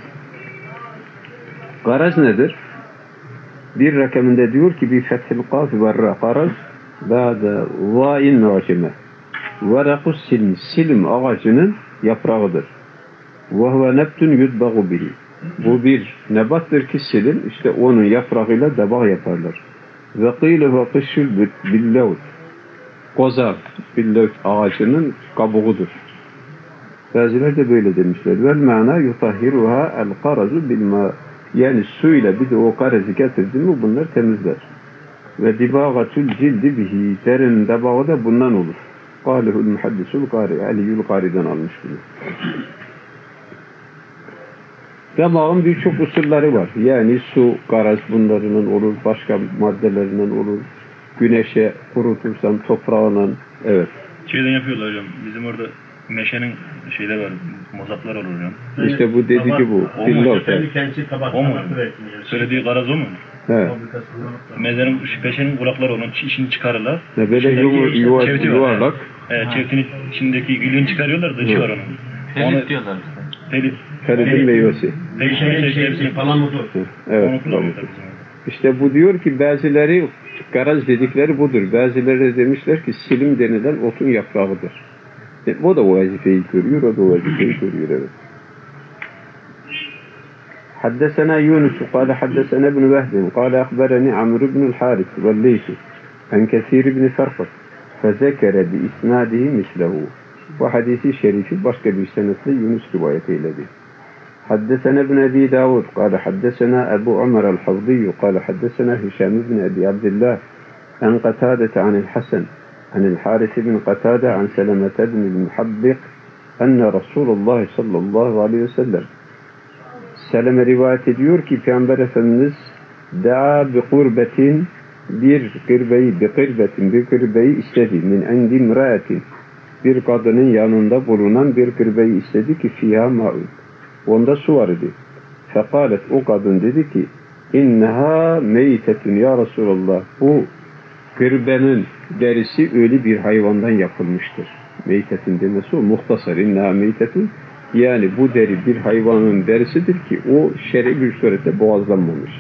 Qaraz nedir? Bir rakamında diyor ki bir fethil qaf ve ra qaraz ba'da za'in mu'cime. Verakus silm. Silm ağacının yaprağıdır. Ve huve nebtun yudbagu bihi. Bu bir nebattır ki silm, işte onun yaprağıyla dabağ yaparlar. Ve qîle ve qışşül billevt. Kozar, billevt ağacının kabuğudur. Bazıları da böyle demişler. Vel ma'na yutahhiruha el qarazu bilma. Yani suyla bir de o karazı getirdi mi bunlar temizler. Ve dibâgatül cildi bihi. Derin dabağı da bundan olur. Kâlehul muhaddisul kâri. Aliyyul kâri'den almış bunu. Damağın birçok usulları var. Yani su, garaz bunlarından olur, başka maddelerinden olur. Güneşe kurutursan toprağından, evet. Şeyden yapıyorlar hocam. Bizim orada meşenin şeyler var, mozaplar olur hocam. İşte bu dedi ki bu. Pilot. O mu? Söylediği garaz o mu? Evet. Mezarın, peşenin kulakları onun işini çıkarırlar. Böyle yuvarlak. Çeftinin içindeki gülün çıkarıyorlar da içi var onun. Onu- diyorlar. Ferid'in meyvesi. Hepsini Palamudu. Evet. Onu Tamam. kullanmışlar bizim orada. İşte bu diyor ki bazıları garaz dedikleri budur. Bazıları de demişler ki silim denilen otun yaprağıdır. O da o vazifeyi görüyor, o da o vazifeyi görüyor. Evet. حدثنا يونس قال حدثنا ابن وهب قال أخبرني عمرو بن الحارث والليث عن كثير بن فرقد فذكر بإسناده مثله. وحديث شريف başka bir senetle Yunus rivayet eyledi. حدثنا ابن أبي داود قال حدثنا أبو عمر الحوضي قال حدثنا هشام بن أبي عبد الله عن قتادة عن الحسن عن الحارث بن قتادة عن سلمة بن المحبق أن رسول الله صلى الله عليه وسلم Seleme rivayet ediyor ki Peygamber Efendimiz da'a bi kurbetin bir kırbeyi istedi min endi imraatin bir kadının yanında bulunan bir kırbeyi istedi ki fiha ma'un onda su var idi. Fekalet o kadın dedi ki inneha meytetun ya Resulallah bu kırbenin derisi ölü bir hayvandan yapılmıştır. Meytetun demesi o muhtasar inneha meytetun. Yani bu deri bir hayvanın derisidir ki o şer'i bir surette boğazlanmamış.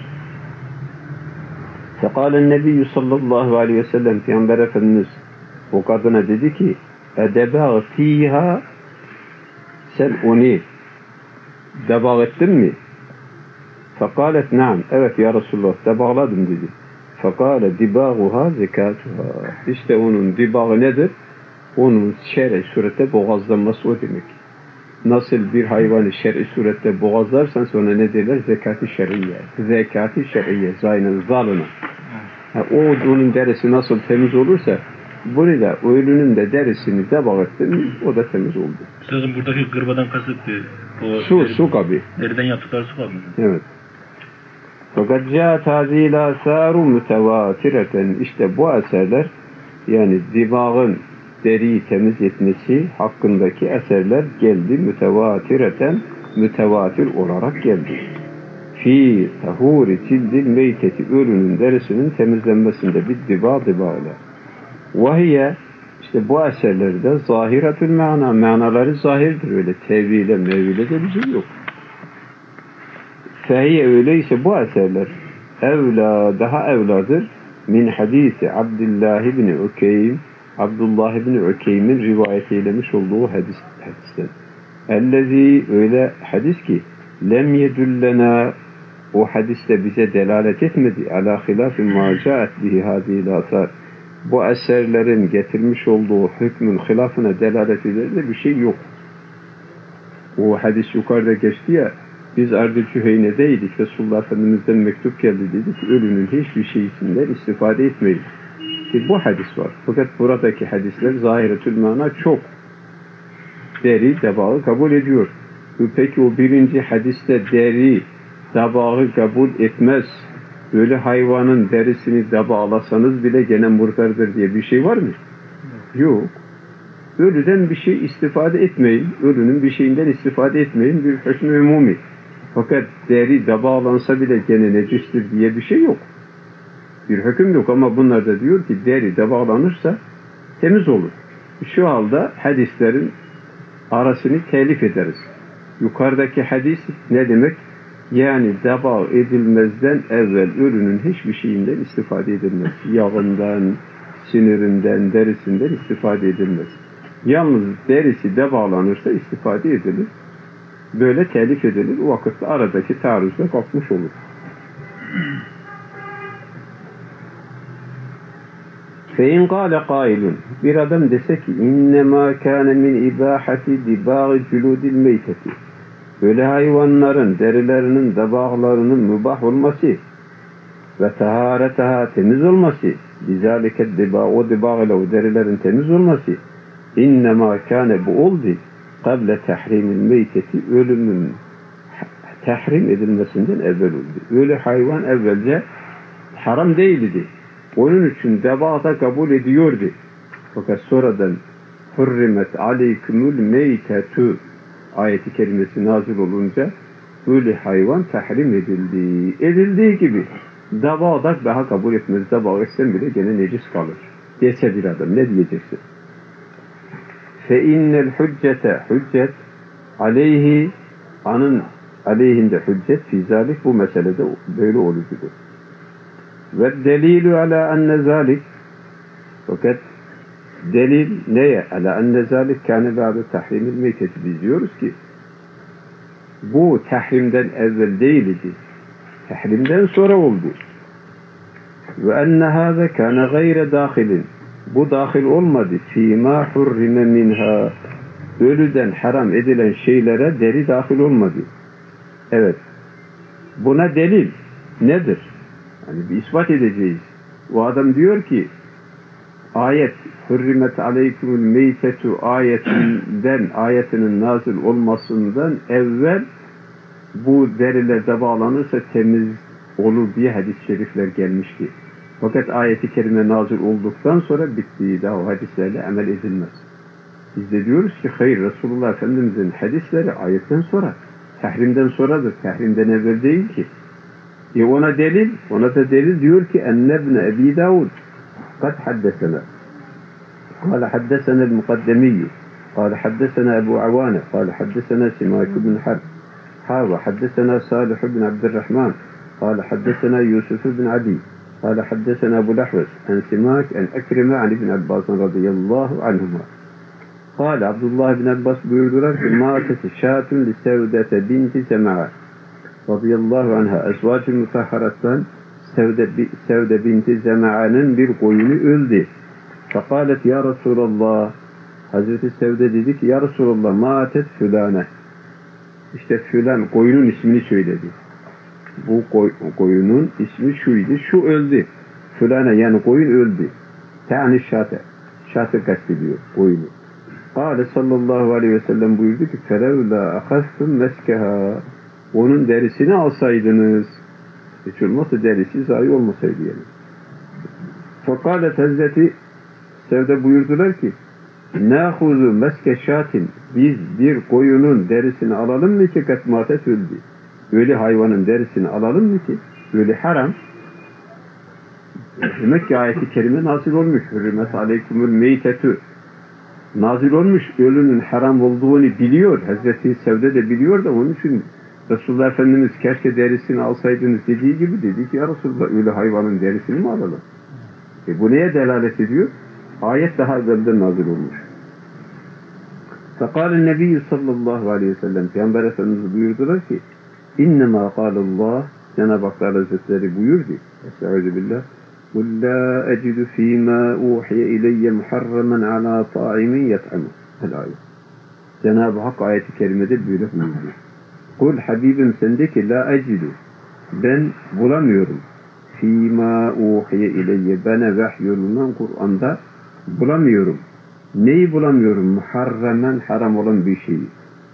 Fekalen Nebiyyü sallallahu aleyhi ve sellem Peygamber Efendimiz o kadına dedi ki edebâ fîhâ sen onu debağ ettin mi? Fekalet naam evet ya Resulullah debağladım dedi. Fekale dibâguhâ zekâtuhâ işte onun dibağı nedir? Onun şer'i surette boğazlanması o demek. Nasıl bir hayvanı şer'i surette boğazlarsan sonra ne derler? Zekat-ı şer'iyye. Zekat-ı şer'iyye. Zalına. O onun derisi nasıl temiz olursa bunu da ölünün de derisini de bağırttın o da temiz oldu. Sizin buradaki gırbadan kasıt Su kabı. Deriden yaptıkları su kabı. Evet. Fakat câet hâzîl âsâru mütevâtireten işte bu eserler yani dimağın deriyi temiz etmesi hakkındaki eserler geldi mütevatir olarak geldi. Fi tahuri cildil meyteti ölünün derisinin temizlenmesinde bir diba ile. Vahiye işte bu eserlerde zahiretül manaları zahirdir öyle tevhile mevhile de bizim yok. Fehiye öyleyse bu eserler daha evladır min hadisi Abdullah ibn Ukeym Abdullah ibn Ukeym'in rivayet eylemiş olduğu hadisten. Ellezî öyle hadis ki lem yedüllena o hadiste bize delalet etmedi. Ala hilâfi mâ câet bihi hâzîl âsâr. Bu eserlerin getirmiş olduğu hükmün hilafına delalet eden bir şey yok. O hadis yukarıda geçti ya biz Ardı Cüheyne'deydik. Resulullah Efendimiz'den mektup geldi dedi ki ölünün hiçbir şeysinden istifade etmeyin. Bu hadis var. Fakat buradaki hadisler zahiretül mana çok. Deri, debağı kabul ediyor. Peki o birinci hadiste deri, debağı kabul etmez. Böyle hayvanın derisini debağlasanız bile gene murdardır diye bir şey var mı? Yok. Ölüden bir şey istifade etmeyin. Ölünün bir şeyinden istifade etmeyin. Bir hükmü umumi. Fakat deri debağlansa bile gene necistir diye bir şey yok. Bir hüküm yok ama bunlar da diyor ki deri de bağlanırsa temiz olur. Şu halde hadislerin arasını telif ederiz. Yukarıdaki hadis ne demek? Yani deba edilmezden evvel ölünün hiçbir şeyinden istifade edilmez. Yağından, sinirinden, derisinden istifade edilmez. Yalnız derisi de bağlanırsa istifade edilir. Böyle telif edilir. O vakitte aradaki taarruzda kalkmış olur. فَاِنْ قَالَ قَائِلٌ bir adam dese ki اِنَّمَا كَانَ مِنْ اِبَاحَةِ دِبَاغِ جُلُودِ الْمَيْتَةِ böyle hayvanların derilerinin, dabağlarının mübah olması ve tahareteha temiz olması bizalike dibâ o dibâ ile o derilerin temiz olması اِنَّمَا كَانَ bu oldu قَبْلَ تَحْرِيمِ الْمَيْتَةِ ölümün tahrim edilmesinden evvel oldu. Öyle hayvan evvelce haram değildi. Onun için debağda kabul ediyordu. Fakat sonradan hurrimet aleykümül meytetü ayeti kerimesi nazil olunca öyle hayvan tahrim edildi. Edildiği gibi debağda daha kabul etmez. Debağ etsen bile gene necis kalır. Dese bir adam ne diyeceksin? Fe innel hüccete hüccet aleyhi anın aleyhinde hüccet fizalik bu meselede böyle olucudur. Ve delilü ala enne zalik fakat delil neye? Ala enne zalik kâne ba'de tahrimil meyteti biz diyoruz ki bu tahrimden evvel değildi. Tahrimden sonra oldu. Ve enne hâze kâne gayre dâhilin bu dahil olmadı. Fîmâ hurrime minhâ ölüden haram edilen şeylere deri dahil olmadı. Evet. Buna delil nedir? Yani bir ispat edeceğiz. O adam diyor ki ayet hurrimet aleykümül meytetu ayetinin nazil olmasından evvel bu deriler bağlanırsa temiz olur diye hadis-i şerifler gelmişti. Fakat ayeti kerime nazil olduktan sonra bittiği daha o hadislerle amel edilmez. Biz de diyoruz ki hayır Resulullah Efendimiz'in hadisleri ayetten sonra, tahrimden sonradır. Tahrimden evvel değil ki. Ona da delil diyor ki ennebne Ebi Davud kad haddesena. قال حدثنا المقدمي قال حدثنا أبو عوانة قال حدثنا سماك بن حرب حدثنا صالح بن عبد الرحمن قال حدثنا يوسف بن عدي قال حدثنا أبو الأحوص عن سماك عن أكرمة عن ابن عباس رضي الله عنهما قال عبد الله بن عباس buyurdular ki ماتت شاة لسودة بنت سمعة رضي الله عنها أزواج mutahharattan Sevde binti Zema'nın bir koyunu öldü. Fakalet ya Resulallah Hazreti Sevde dedi ki ya Resulallah maatet fülane işte filan koyunun ismini söyledi. Bu koyunun ismi şuydu. Şu öldü. Fülane yani koyun öldü. Yani şatı kastediyor koyunu. Kâle sallallahu aleyhi ve sellem buyurdu ki felevla akastum meskeha onun derisini alsaydınız hiç olmazsa derisi zayi olmasaydı yani. Fakalet Hazreti Sevde buyurdular ki nâhuzu meske şatin biz bir koyunun derisini alalım mı ki katmatet öldü. Öyle hayvanın derisini alalım mı ki öyle haram. Demek ki ayet-i kerime nazil olmuş. Hürrimet aleykümül meytetü nazil olmuş. Ölünün haram olduğunu biliyor. Hazreti Sevde de biliyor da onun için Resulullah Efendimiz keşke derisini alsaydınız dediği gibi dedi ki ya Resulullah öyle hayvanın derisini mi alalım? Bu neye delalet ediyor? Ayet daha evvelden nazil olmuş. Fekâle Nebiyyü sallallahu aleyhi ve sellem Peygamber Efendimiz buyurdular ki İnnemâ kâlallah Cenab-ı Hak Hazretleri buyurdu. Estağfirullah. قُلْ لَا أَجِدُ ف۪ي مَا اُوحِيَ اِلَيَّ مُحَرَّمًا عَلَى طَاعِمٍ يَطْعَمُ El-ayet. Cenab-ı Hak ayet-i kerimede böyle buyurdu. Kul Habibim sen de ki la ecidu ben bulamıyorum. Fîmâ uhiye ileyye bana vahyolunan Kur'an'da bulamıyorum. Neyi bulamıyorum? Muharremen haram olan bir şeyi.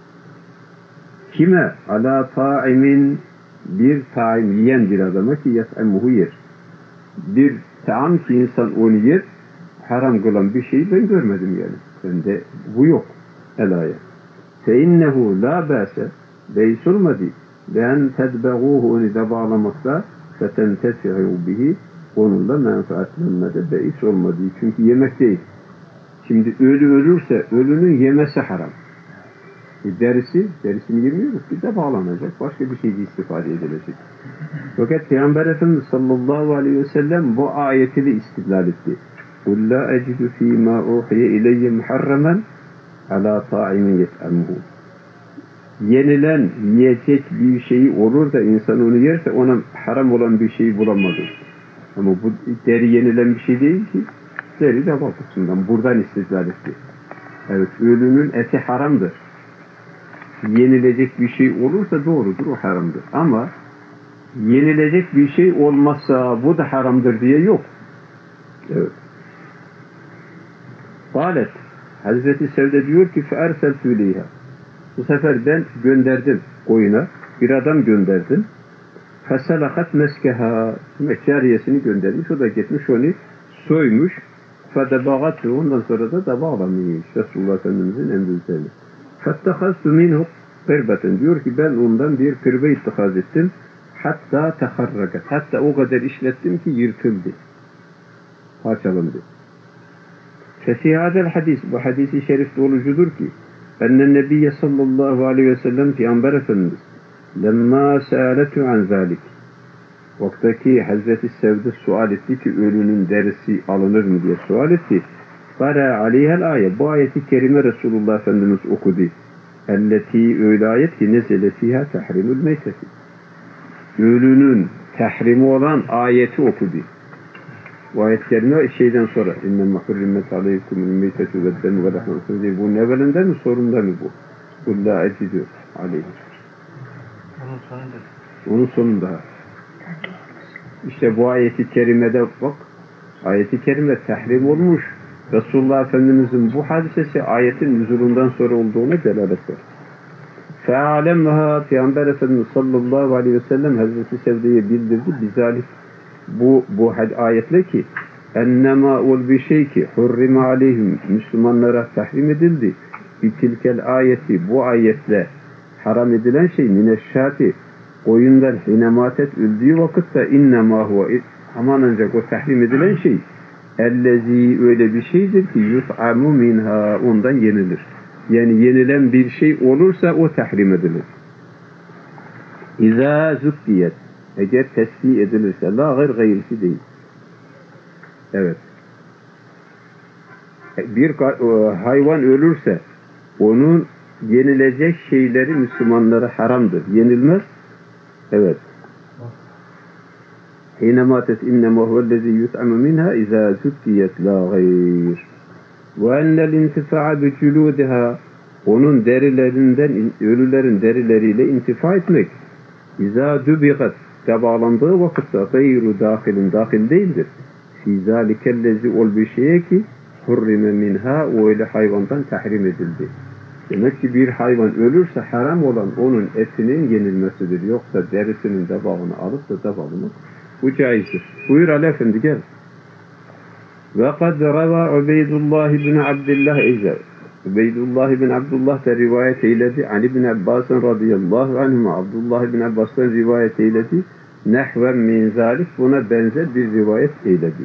Kime? Ala ta'imin bir ta'im yiyen bir adama ki yas'emuhu yer. Bir ta'am ki insan onu yer haram kılan bir şeyi ben görmedim yani. Bende bu yok. El-ayet. Fe innehu la bâse beys olmadı. Ben tedbeğuhu onu da bağlamakta fetentefi'u bihi onunla menfaatlenmede beis olmadı. Çünkü yemek değil. Şimdi ölü ölürse ölünün yemesi haram. Derisini yemiyoruz. Bir de bağlanacak. Başka bir şeyde istifade edilecek. Fakat Peygamber Efendimiz sallallahu aleyhi ve sellem bu ayetiyle istidlal etti. قُلْ لَا أَجِدُ ف۪ي مَا اُوحِيَ اِلَيَّ مُحَرَّمًا عَلَى طَاعِمٍ يَتْعَمُهُ Yenilen, yiyecek bir şeyi olur da insan onu yerse ona haram olan bir şeyi bulamadı. Ama bu deri yenilen bir şey değil ki. Deri de bakısından buradan istidlal etti. Evet, ölünün eti haramdır. Yenilecek bir şey olursa doğrudur, o haramdır. Ama yenilecek bir şey olmazsa bu da haramdır diye yok. Evet. Galet Hazreti Sevde diyor ki فَاَرْسَلْتُ لِيهَا Bu sefer ben gönderdim koyuna, bir adam gönderdim. فَسَلَخَتْ مَسْكَهَا Cariyesini göndermiş, o da gitmiş onu soymuş. فَدَبَغَتْهُ Ondan sonra da bağlamış Resulullah Efendimiz'in emri üzerine. فَاتَّخَذْتُ مِنْهُ قِرْبَةً Diyor ki ben ondan bir kırbe ittihaz ettim. Hatta teharrakat. Hatta o kadar işlettim ki yırtıldı. Parçalandı. Fesihadel hadis. Bu hadisi şerif dolucudur ki Ennen Nebiyye sallallahu aleyhi ve sellem Peygamber Efendimiz lemma sâletu an zâlik. Vaktaki Hazreti Sevde sual etti ki ölünün derisi alınır mı diye sual etti. Kara aleyhel ayet. Bu ayeti kerime Resulullah Efendimiz okudu. Elleti öyle ayet ki nezele fiha tahrimul meyteti. Ölünün tahrimi olan ayeti okudu. Bu ayet kerime şeyden sonra innema hurrimet aleykumul meytetu ve demu ve lahmatu diye. Bunun evvelinde mi sorunda mı bu? Kulla ecidu aleyhi. Onun sonunda. İşte bu ayeti kerimede bak. Ayeti kerime tahrim olmuş. Resulullah Efendimiz'in bu hadisesi ayetin nüzulundan sonra olduğuna delalet var. Fe'alemha Peygamber Efendimiz sallallahu aleyhi ve sellem Hazreti Sevde'ye bildirdi. Bizalik bu ayetle ki ennema ol bir şey ki hurrime aleyhim Müslümanlara tahrim edildi. Bitilkel ayeti bu ayetle haram edilen şey mineşşati oyundan hinematet öldüğü vakitte innema huve aman ancak o tahrim edilen şey ellezi öyle bir şeydir ki yut'amu minha ondan yenilir. Yani yenilen bir şey olursa o tahrim edilir. İzâ zukkiyet eğer tesbih edilirse la gayrisi değil. Evet. Bir hayvan ölürse onun yenilecek şeyleri Müslümanlara haramdır. Yenilmez. Evet. Hinematet innema huvellezî yut'amu minha izâ zukkiyet la gayr. Ve ennel intifa'a bi culudiha onun derilerinden ölülerin derileriyle intifa etmek. İzâ dubigat bağlandığı vakitte gayru dahil değildir. Fî zâlikellezi ol bir şeye ki hurrime minha o öyle hayvandan tahrim edildi. Demek ki bir hayvan ölürse haram olan onun etinin yenilmesidir. Yoksa derisinin debağını alıp da debalını bu caizdir. Buyur Ali Efendi gel. Ve kad rava Ubeydullah ibn Abdullah izâ. Ubeydullah ibn Abdullah da rivayet eyledi. Ali ibn Abbas'ın radıyallahu anhuma Abdullah ibn Abbas'tan rivayet eyledi. Nehven min zalik buna benzer bir rivayet eyledi.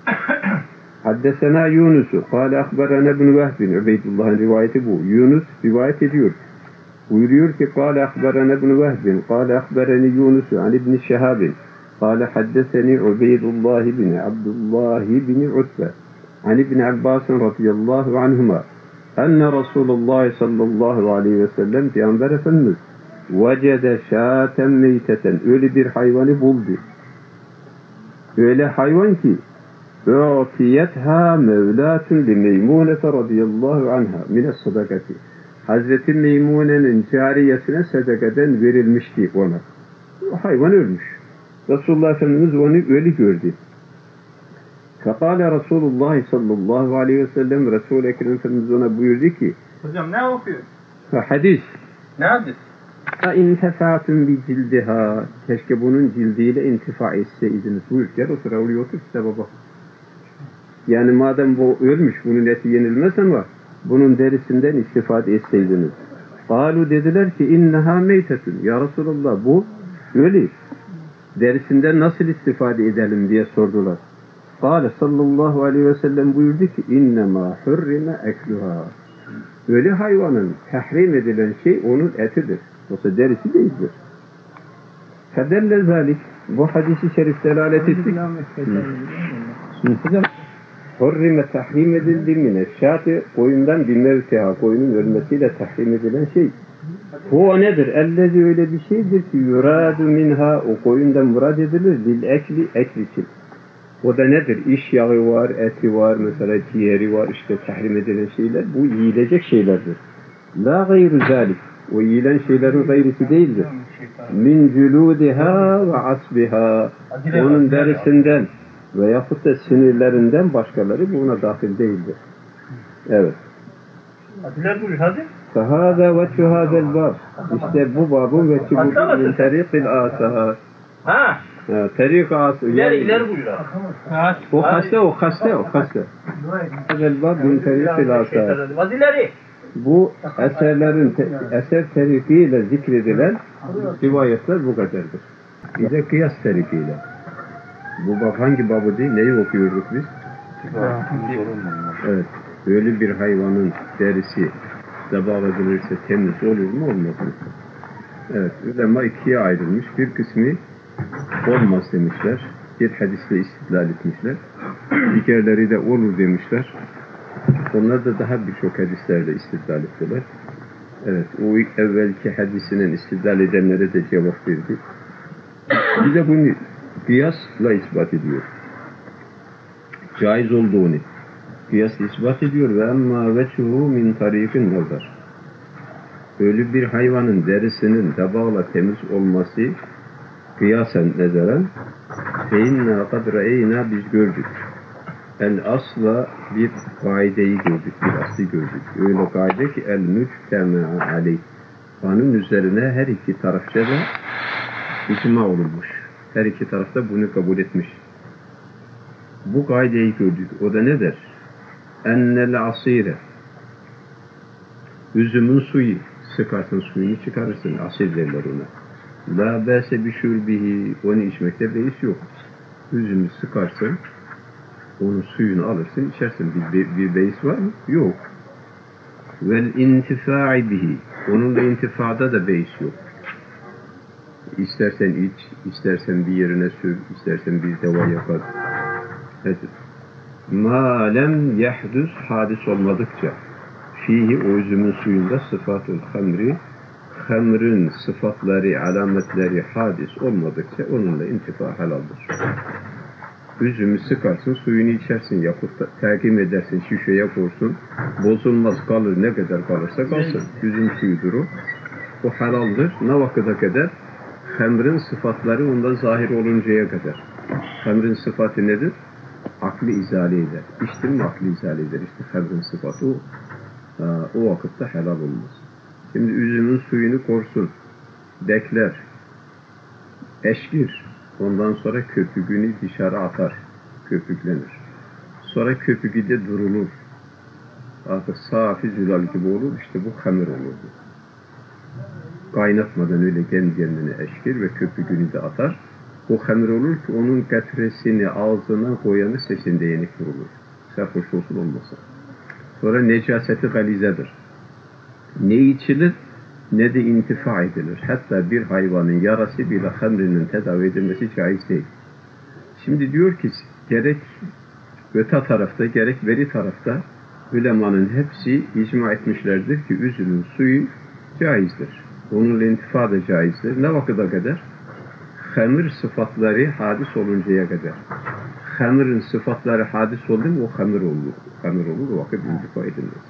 Haddesena Yunus'u. Kâle akberana ibn Vehbin. Ubeydullah'ın rivayeti bu. Yunus rivayet ediyor. Buyuruyor ki kâle akberana ibn Vehbin. Kâle akberani Yunus'u. An ibn Şehabin. Kâle haddeseni Ubeydullah ibn Abdullah ibn Utbe. An ibn Abbas'ın radıyallahu anhuma. Enne Resulullah sallallahu aleyhi ve sellem Peygamber Efendimiz vecede şâten meyteten öyle bir hayvanı buldu. Öyle hayvan ki اُعْتِيَتْهَا مَوْلَاتٌ لِمَيْمُونَةَ radıyallahu anha mine sadakati. Hazreti Meymune'nin cariyesine sadakaden verilmişti ona. O hayvan ölmüş. Resulullah Efendimiz onu öyle gördü. Fekale Resulullah sallallahu aleyhi ve sellem Resul-i Ekrem Efendimiz ona buyurdu ki hocam ne okuyor? Hadis. Ne hadis? İntefatun bi cildiha. Keşke bunun cildiyle intifa etseydiniz. Buyur gel otur oraya otur kitaba bak. Yani madem bu ölmüş bunun eti yenilmez ama bunun derisinden istifade etseydiniz. Kalu dediler ki inneha meytetun. Ya Resulallah bu ölü. Derisinden nasıl istifade edelim diye sordular. Kale sallallahu aleyhi ve sellem buyurdu ki innema hurrime ekluha. Ölü hayvanın tahrim edilen şey onun etidir. Yoksa derisi değildir. Fedelle zalik bu hadisi şerif delalet ettik. Hurrime tahrim edildi mine şati koyundan bir mevteha koyunun ölmesiyle tahrim edilen şey. Bu nedir? Ellezi öyle bir şeydir ki yuradu minha o koyundan murad edilir lil ekli için. O da nedir? İş yağı var, eti var, mesela ciğeri var, işte tahrim edilen şeyler. Bu yiyilecek şeylerdir. La gayru zalik. O yiyilen şeylerin gayrisi değildir. Min culudiha ve asbiha. Onun derisinden veyahut da sinirlerinden başkaları buna dahil değildir. Evet. Adiler buyur hadi. Fehâzâ ve çuhâzel bab. İşte bu babın ve çubuğun min terîkil âsâhâ. Ha. Terik ağası. İleri buyur abi. O hasta. Hazel bab min terîkil âsâhâ. Vazileri. Bu eserlerin eser terikiyle zikredilen rivayetler bu kadardır. Bir de kıyas terikiyle. Bu bab hangi babı değil? Neyi okuyorduk biz? Evet. Böyle bir hayvanın derisi devam edilirse temiz olur mu olmaz mı? Evet, ulema ikiye ayrılmış. Bir kısmı olmaz demişler. Bir hadisle istidlal etmişler. Diğerleri de olur demişler. Onlar da daha birçok hadislerle istidlal ettiler. Evet, o evvelki hadisinin istidlal edenlere de cevap verdi. Bir de bunu kıyasla ispat ediyor. Caiz olduğunu kıyasla ispat ediyor ve emma veçhuhu min tarikin nazar. Ölü bir hayvanın derisinin tabağla temiz olması kıyasen nezeren feinna kad re'eyna biz gördük. El asla bir kaideyi gördük, bir aslı gördük. Öyle kaide ki el müctema aleyh. Kanun üzerine her iki tarafça da icma olunmuş. Her iki tarafta bunu kabul etmiş. Bu kaideyi gördük. O da nedir? Ennel asire. Üzümün suyu. Sıkarsın suyunu çıkarırsın. Asir derler ona. La bese bişurbihi. Onu içmekte beis yok. Üzümü sıkarsın. Onun suyunu alırsın, içersin. Bir beis var mı? Yok. Vel intifa'i bihi. Onunla intifada da beis yok. İstersen iç, istersen bir yerine sür, istersen bir deva yapar. Ma lem yahdus hadis olmadıkça fihi o üzümün suyunda sıfatul hamri hamrın sıfatları, alametleri hadis olmadıkça onunla intifa halaldir. Üzümü sıkarsın, suyunu içersin, yapıp da takip edersin, şişeye korsun, bozulmaz kalır, ne kadar kalırsa kalsın. Üzüm suyudur o. O halaldir. Ne vakıda kadar? Hamrın sıfatları onda zahir oluncaya kadar. Hamrın sıfatı nedir? Aklı izale eder. İçtin mi aklı izale eder. İşte hamrın sıfatı o. O vakitte helal olmaz. Şimdi üzümün suyunu korsun, bekler, eşkir. Ondan sonra köpüğünü dışarı atar, köpüklenir. Sonra köpüğü de durulur. Artık safi zülal gibi olur, işte bu hamir olur. Kaynatmadan öyle kendi kendine eşkir ve köpüğünü de atar. O hamir olur ki onun katresini ağzına koyanı sesinde yenik vurulur. Sarhoş olsun olmasa. Sonra necaseti galizedir. Ne içilir ne de intifa edilir. Hatta bir hayvanın yarası bile hamrinin tedavi edilmesi caiz değil. Şimdi diyor ki gerek öte tarafta gerek beri tarafta ulemanın hepsi icma etmişlerdir ki üzümün suyu caizdir. Onunla intifa da caizdir. Ne vakıda kadar? Hamir sıfatları hadis oluncaya kadar. Hamirin sıfatları hadis oldu mu o hamir olur. Hamir olur o vakit intifa edilmez.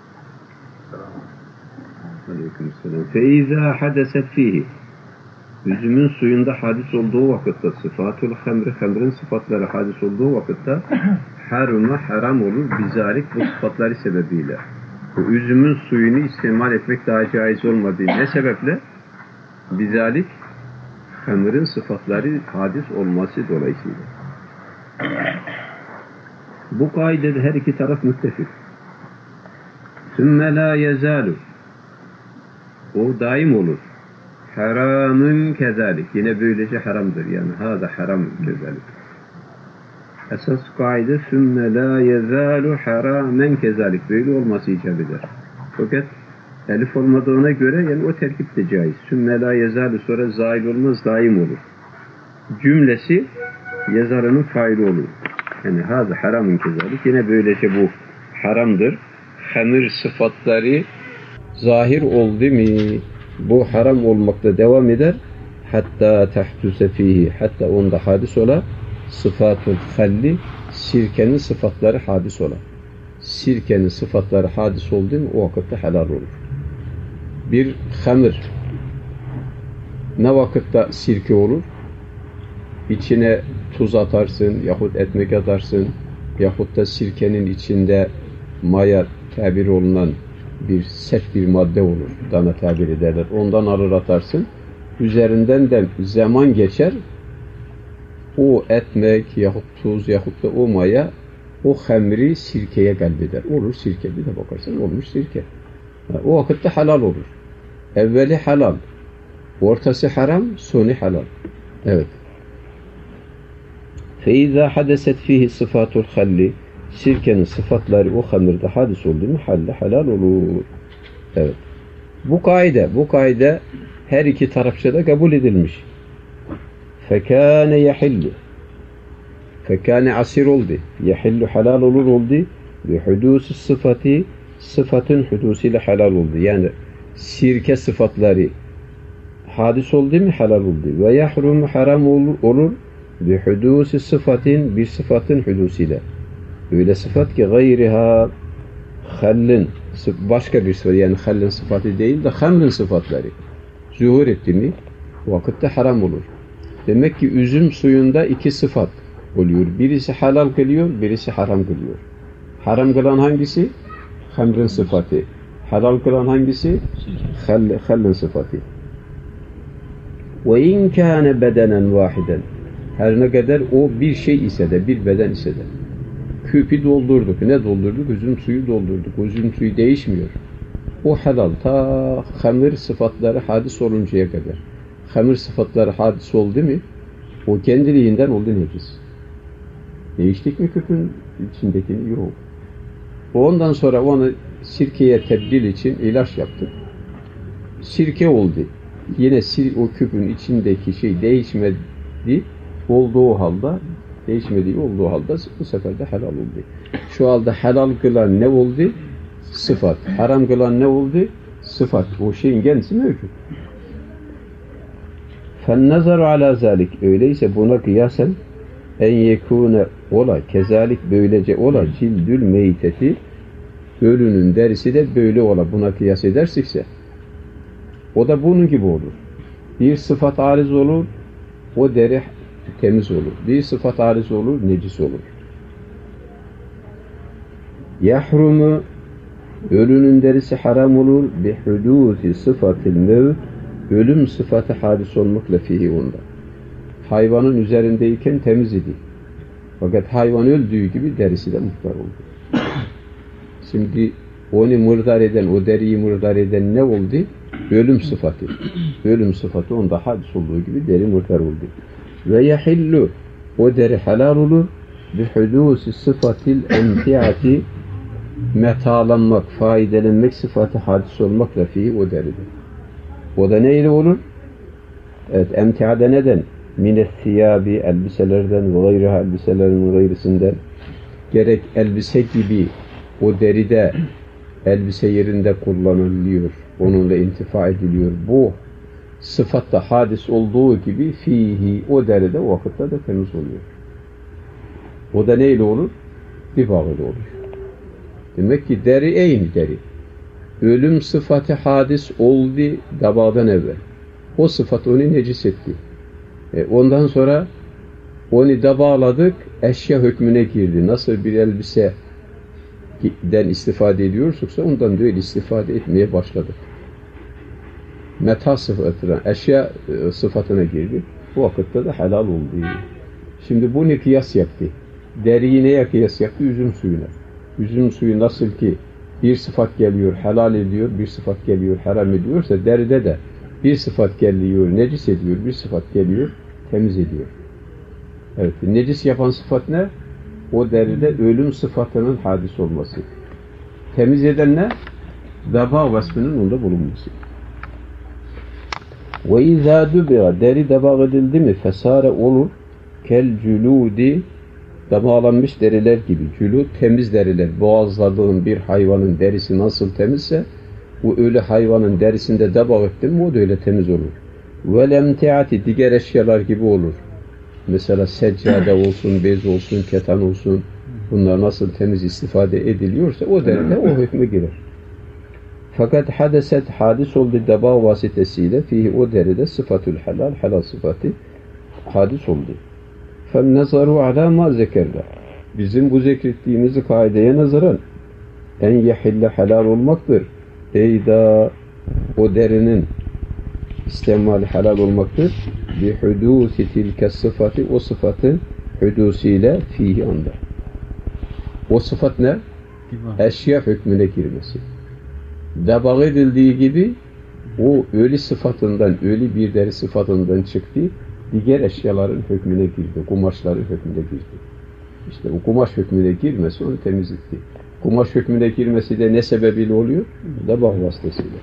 Aleykümselam. Feiza hadeset fihi. Üzümün suyunda hadis olduğu vakitte sıfatul hamri, hamrin sıfatları hadis olduğu vakitte haruma haram olur bizalik bu sıfatları sebebiyle. Bu üzümün suyunu istimal etmek daha caiz olmadığı ne sebeple? Bizalik hamrin sıfatları hadis olması dolayısıyla. Bu kaidede her iki taraf müttefik. Sümme la yezalu. O daim olur. Haramın kezalik. Yine böylece haramdır. Yani hâda haram kezalik. Esas kaide sümme la yezalu haramen kezalik. Böyle olması icap eder. Fakat elif olmadığına göre yani o terkip de caiz. Sümme la yezalu sonra zail olmaz, daim olur. Cümlesi yazarının faili olur. Yani hâda haramın kezalik. Yine böylece bu haramdır. Hamir sıfatları zahir oldu mu bu haram olmakta devam eder. Hatta tahtüse fihi. Hatta onda hadis ola sıfatul halli sirkenin sıfatları hadis ola. Sirkenin sıfatları hadis oldu mu o vakitte helal olur. Bir hamir ne vakitte sirke olur? İçine tuz atarsın yahut ekmek atarsın yahut da sirkenin içinde maya tabir olunan bir sert bir madde olur. Dana tabir ederler. Ondan alır atarsın. Üzerinden de zaman geçer. O ekmek yahut tuz yahut da o maya o hamri sirkeye galbeder. Olur sirke. Bir de bakarsan olmuş sirke. O vakitte halal olur. Evveli halal. Ortası haram. Sonu halal. Evet. فَاِذَا حَدَسَتْ ف۪يهِ صِفَاتُ الْخَلِّ Sirkenin sıfatları o hamirde hadis oldu mu halal olur. Evet. Bu kaide her iki tarafça da kabul edilmiş. Fekâne yehillu. Fekâne asir oldu. Yehillu halal oldu. Ve hudusu sıfatı sıfatın hudusiyle halal oldu. Yani sirke sıfatları hadis oldu mu halal oldu. Ve yahrumu haram olur. Ve hudusu sıfatın bir sıfatın hudusiyle. Öyle sıfat ki gayriha hallin başka bir sıfat yani hallin sıfatı değil de hamlin sıfatları zuhur etti mi vakitte haram olur. Demek ki üzüm suyunda iki sıfat oluyor. Birisi halal kılıyor, birisi haram kılıyor. Haram kılan hangisi? Hamrin sıfatı. Halal kılan hangisi? Hallin sıfatı. Ve in kâne bedenen vahiden. Her ne kadar o bir şey ise de, bir beden ise de. Küpü doldurduk. Ne doldurduk? Üzüm suyu doldurduk. Üzüm suyu değişmiyor. O halal. Ta hamir sıfatları hadis oluncaya kadar. Hamir sıfatları hadis oldu mu o kendiliğinden oldu necis. Değiştik mi küpün içindekini? Yok. Ondan sonra onu sirkeye tebdil için ilaç yaptık. Sirke oldu. Yine o küpün içindeki şey değişmedi olduğu halde değişmediği olduğu halde bu sefer de helal oldu. Şu halde helal kılan ne oldu? Sıfat. Haram kılan ne oldu? Sıfat. O şeyin kendisi mevcut. فَالنَّظَرُ عَلَى ذَٰلِكِ öyleyse buna kıyasen en yekûne ola, kezalik böylece ola, cildül meyteti ölünün derisi de böyle ola. Buna kıyas edersikse o da bunun gibi olur. Bir sıfat ariz olur, o deri temiz olur. Bir sıfat ariz olur, necis olur. Yahrumu ölünün derisi haram olur bi hudûsi sıfatil mevt ölüm sıfatı hadis olmakla fihi onda. Hayvanın üzerindeyken temiz idi. Fakat hayvan öldüğü gibi derisi de muhtar oldu. Şimdi onu murdar eden, o deriyi murdar eden ne oldu? Ölüm sıfatı. Ölüm sıfatı onda hadis olduğu gibi deri murdar oldu. Ve yahillu o deri helal olur bi hudusi sıfatil emtiati metalanmak, faydelenmek sıfatı hadis olmakla fihi o deride. O da neyle olur? Evet, emtiada neden? Mine thiyabi, elbiselerden ve gayriha, elbiselerin gayrisinden. Gerek elbise gibi o deride elbise yerinde kullanılıyor. Onunla intifa ediliyor. Bu sıfatta hadis olduğu gibi fihi o deride o vakitte de temiz oluyor. O da neyle olur? Bir bağlı olur. Demek ki deri eyni deri. Ölüm sıfatı hadis oldu dabağdan evvel. O sıfat onu necis etti. Ondan sonra onu dabağladık, eşya hükmüne girdi. Nasıl bir elbiseden istifade ediyorsak ondan da öyle istifade etmeye başladık. Meta sıfatına, eşya sıfatına girdi. Bu vakitte de helal oldu. Şimdi bunu kıyas yaptı. Deriyi neye kıyas yaptı? Üzüm suyuna. Üzüm suyu nasıl ki bir sıfat geliyor, helal ediyor, bir sıfat geliyor, haram ediyorsa deride de bir sıfat geliyor, necis ediyor, bir sıfat geliyor, temiz ediyor. Evet, necis yapan sıfat ne? O deride ölüm sıfatının hadis olması. Temiz eden ne? Daba vasfının onda bulunması. Ve izâ dübira deri daba edildi mi fesâre olur kel cülûdi damağlanmış deriler gibi. Cülûd temiz deriler. Boğazladığın bir hayvanın derisi nasıl temizse bu ölü hayvanın derisinde daba ettin mi o da öyle temiz olur. Ve lemtiati diğer eşyalar gibi olur. Mesela seccade olsun, bez olsun, ketan olsun bunlar nasıl temiz istifade ediliyorsa o deride o hükmü girer. Fakat hadeset hadis oldu daba vasıtasıyla fihi o deride sıfatül helal, helal sıfatı hadis oldu. فَالنَّظَرُ عَلَى مَا زَكَرْنَا bizim bu zikrettiğimiz kaideye nazaran en yehille helal olmaktır. Eyda o derinin istemali helal olmaktır. Bi hudusi tilke sıfatı o sıfatın hudusiyle fihi anda. O sıfat ne? Eşya hükmüne girmesi. Dabağ edildiği gibi o ölü sıfatından, ölü bir deri sıfatından çıktı. Diğer eşyaların hükmüne girdi. Kumaşların hükmüne girdi. İşte o kumaş hükmüne girmesi onu temizletti. Kumaş hükmüne girmesi de ne sebebiyle oluyor? Dabağ vasıtasıyla.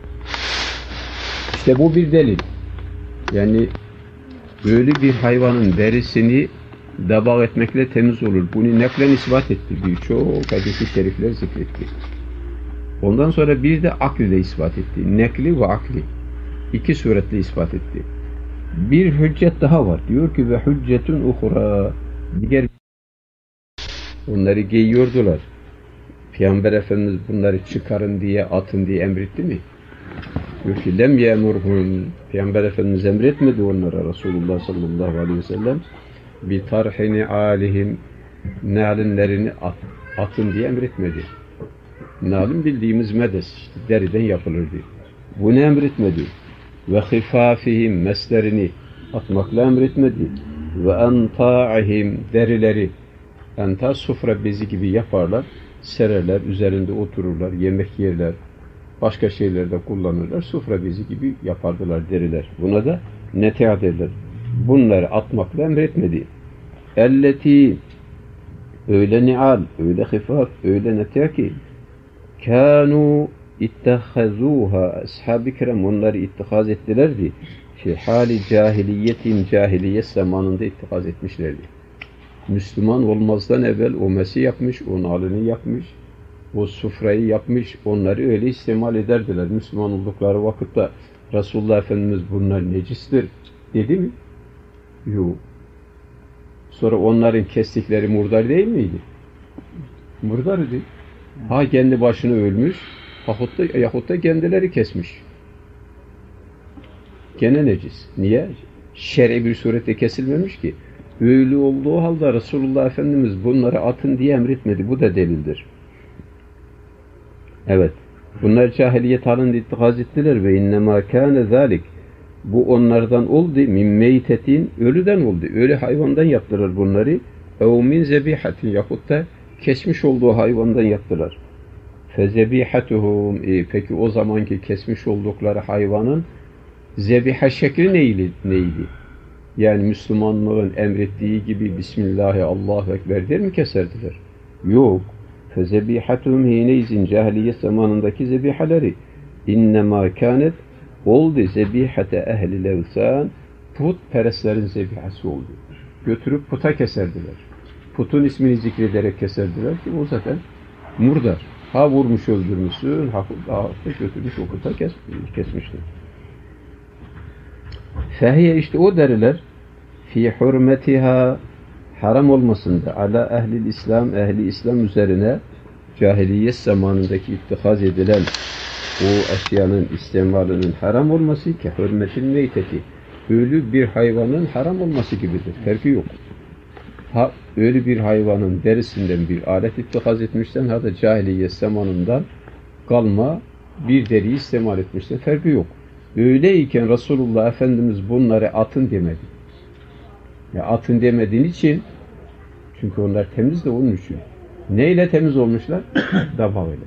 İşte bu bir delil. Yani böyle bir hayvanın derisini dabağ etmekle temiz olur. Bunu naklen ispat etti. Birçok hadis-i şerifler zikretti. Ondan sonra bir de akl ile ispat etti. Nekli ve akli. İki suretle ispat etti. Bir hüccet daha var. Diyor ki ve hüccetun uhra. Diğer onları giyiyordular. Peygamber Efendimiz bunları çıkarın diye, atın diye emretti mi? Diyor ki lem yemurhum. Peygamber Efendimiz emretmedi onlara Resulullah sallallahu aleyhi ve sellem bi tarhini alihim, nalinlerini atın diye emretmedi. Nalin bildiğimiz medes, işte deriden yapılırdı. Bunu emretmedi. Ve khifafihim, meslerini atmakla emretmedi. Ve enta'ihim, derileri, enta sufra bezi gibi yaparlar, sererler, üzerinde otururlar, yemek yerler, başka şeylerde kullanırlar, sufra bezi gibi yapardılar deriler. Buna da netea derler. Bunları atmakla emretmedi. Elleti, öyle ni'al, öyle khifaf, öyle netea ki kânû ittehazûhâ, ashab-ı kiram onları ittihaz ettilerdi. Fi hali cahiliyetin, cahiliyet zamanında ittihaz etmişlerdi. Müslüman olmazdan evvel o mesi yapmış, o nalini yapmış, o sufrayı yapmış, onları öyle istemal ederdiler. Müslüman oldukları vakitte Resulullah Efendimiz bunlar necistir dedi mi? Yok. Sonra onların kestikleri murdar değil miydi? Murdar idi. Ha kendi başına ölmüş, yahut da kendileri kesmiş. Gene necis. Niye? Şer'i bir surette kesilmemiş ki. Öyle olduğu halde Resulullah Efendimiz bunları atın diye emretmedi. Bu da delildir. Evet. Bunlar cahiliyet halinde ittihaz ettiler ve innemâ kâne zâlik. Bu onlardan oldu. Min meytetin, ölüden oldu. Ölü hayvandan yaptılar bunları. Ev min zebihatin, yahut da kesmiş olduğu hayvandan yaptılar. Fezebihatuhum, peki o zamanki kesmiş oldukları hayvanın zebiha şekli neydi? Yani Müslümanlığın emrettiği gibi Bismillahi Allahu Ekber der mi keserdiler? Yok. Fezebihatuhum hineyzin, cahiliyet zamanındaki zebihaleri innemâ kânet, oldu zebihate ehli levsan, putperestlerin zebihası oldu. Götürüp puta keserdiler. Putun ismini zikrederek keserdiler ki o zaten murdar. Ha vurmuş öldürmüşsün, ha da götürmüş o puta kesmiştir. Fehiye, işte o deriler fi hurmetiha, haram olmasında, ala ehli İslam, ehli İslam üzerine cahiliyet zamanındaki ittihaz edilen o eşyanın istemalının haram olması ki hürmetin meyteti, ölü bir hayvanın haram olması gibidir. Farkı yok. Ha ölü bir hayvanın derisinden bir alet ittihaz etmişsen, ha da cahiliyet zamanından kalma bir deriyi istemal etmişsen farkı yok. Öyleyken Resulullah Efendimiz bunları atın demedi. Ya atın demediğin için, çünkü onlar temiz de onun için. Neyle temiz olmuşlar? Dabağıyla.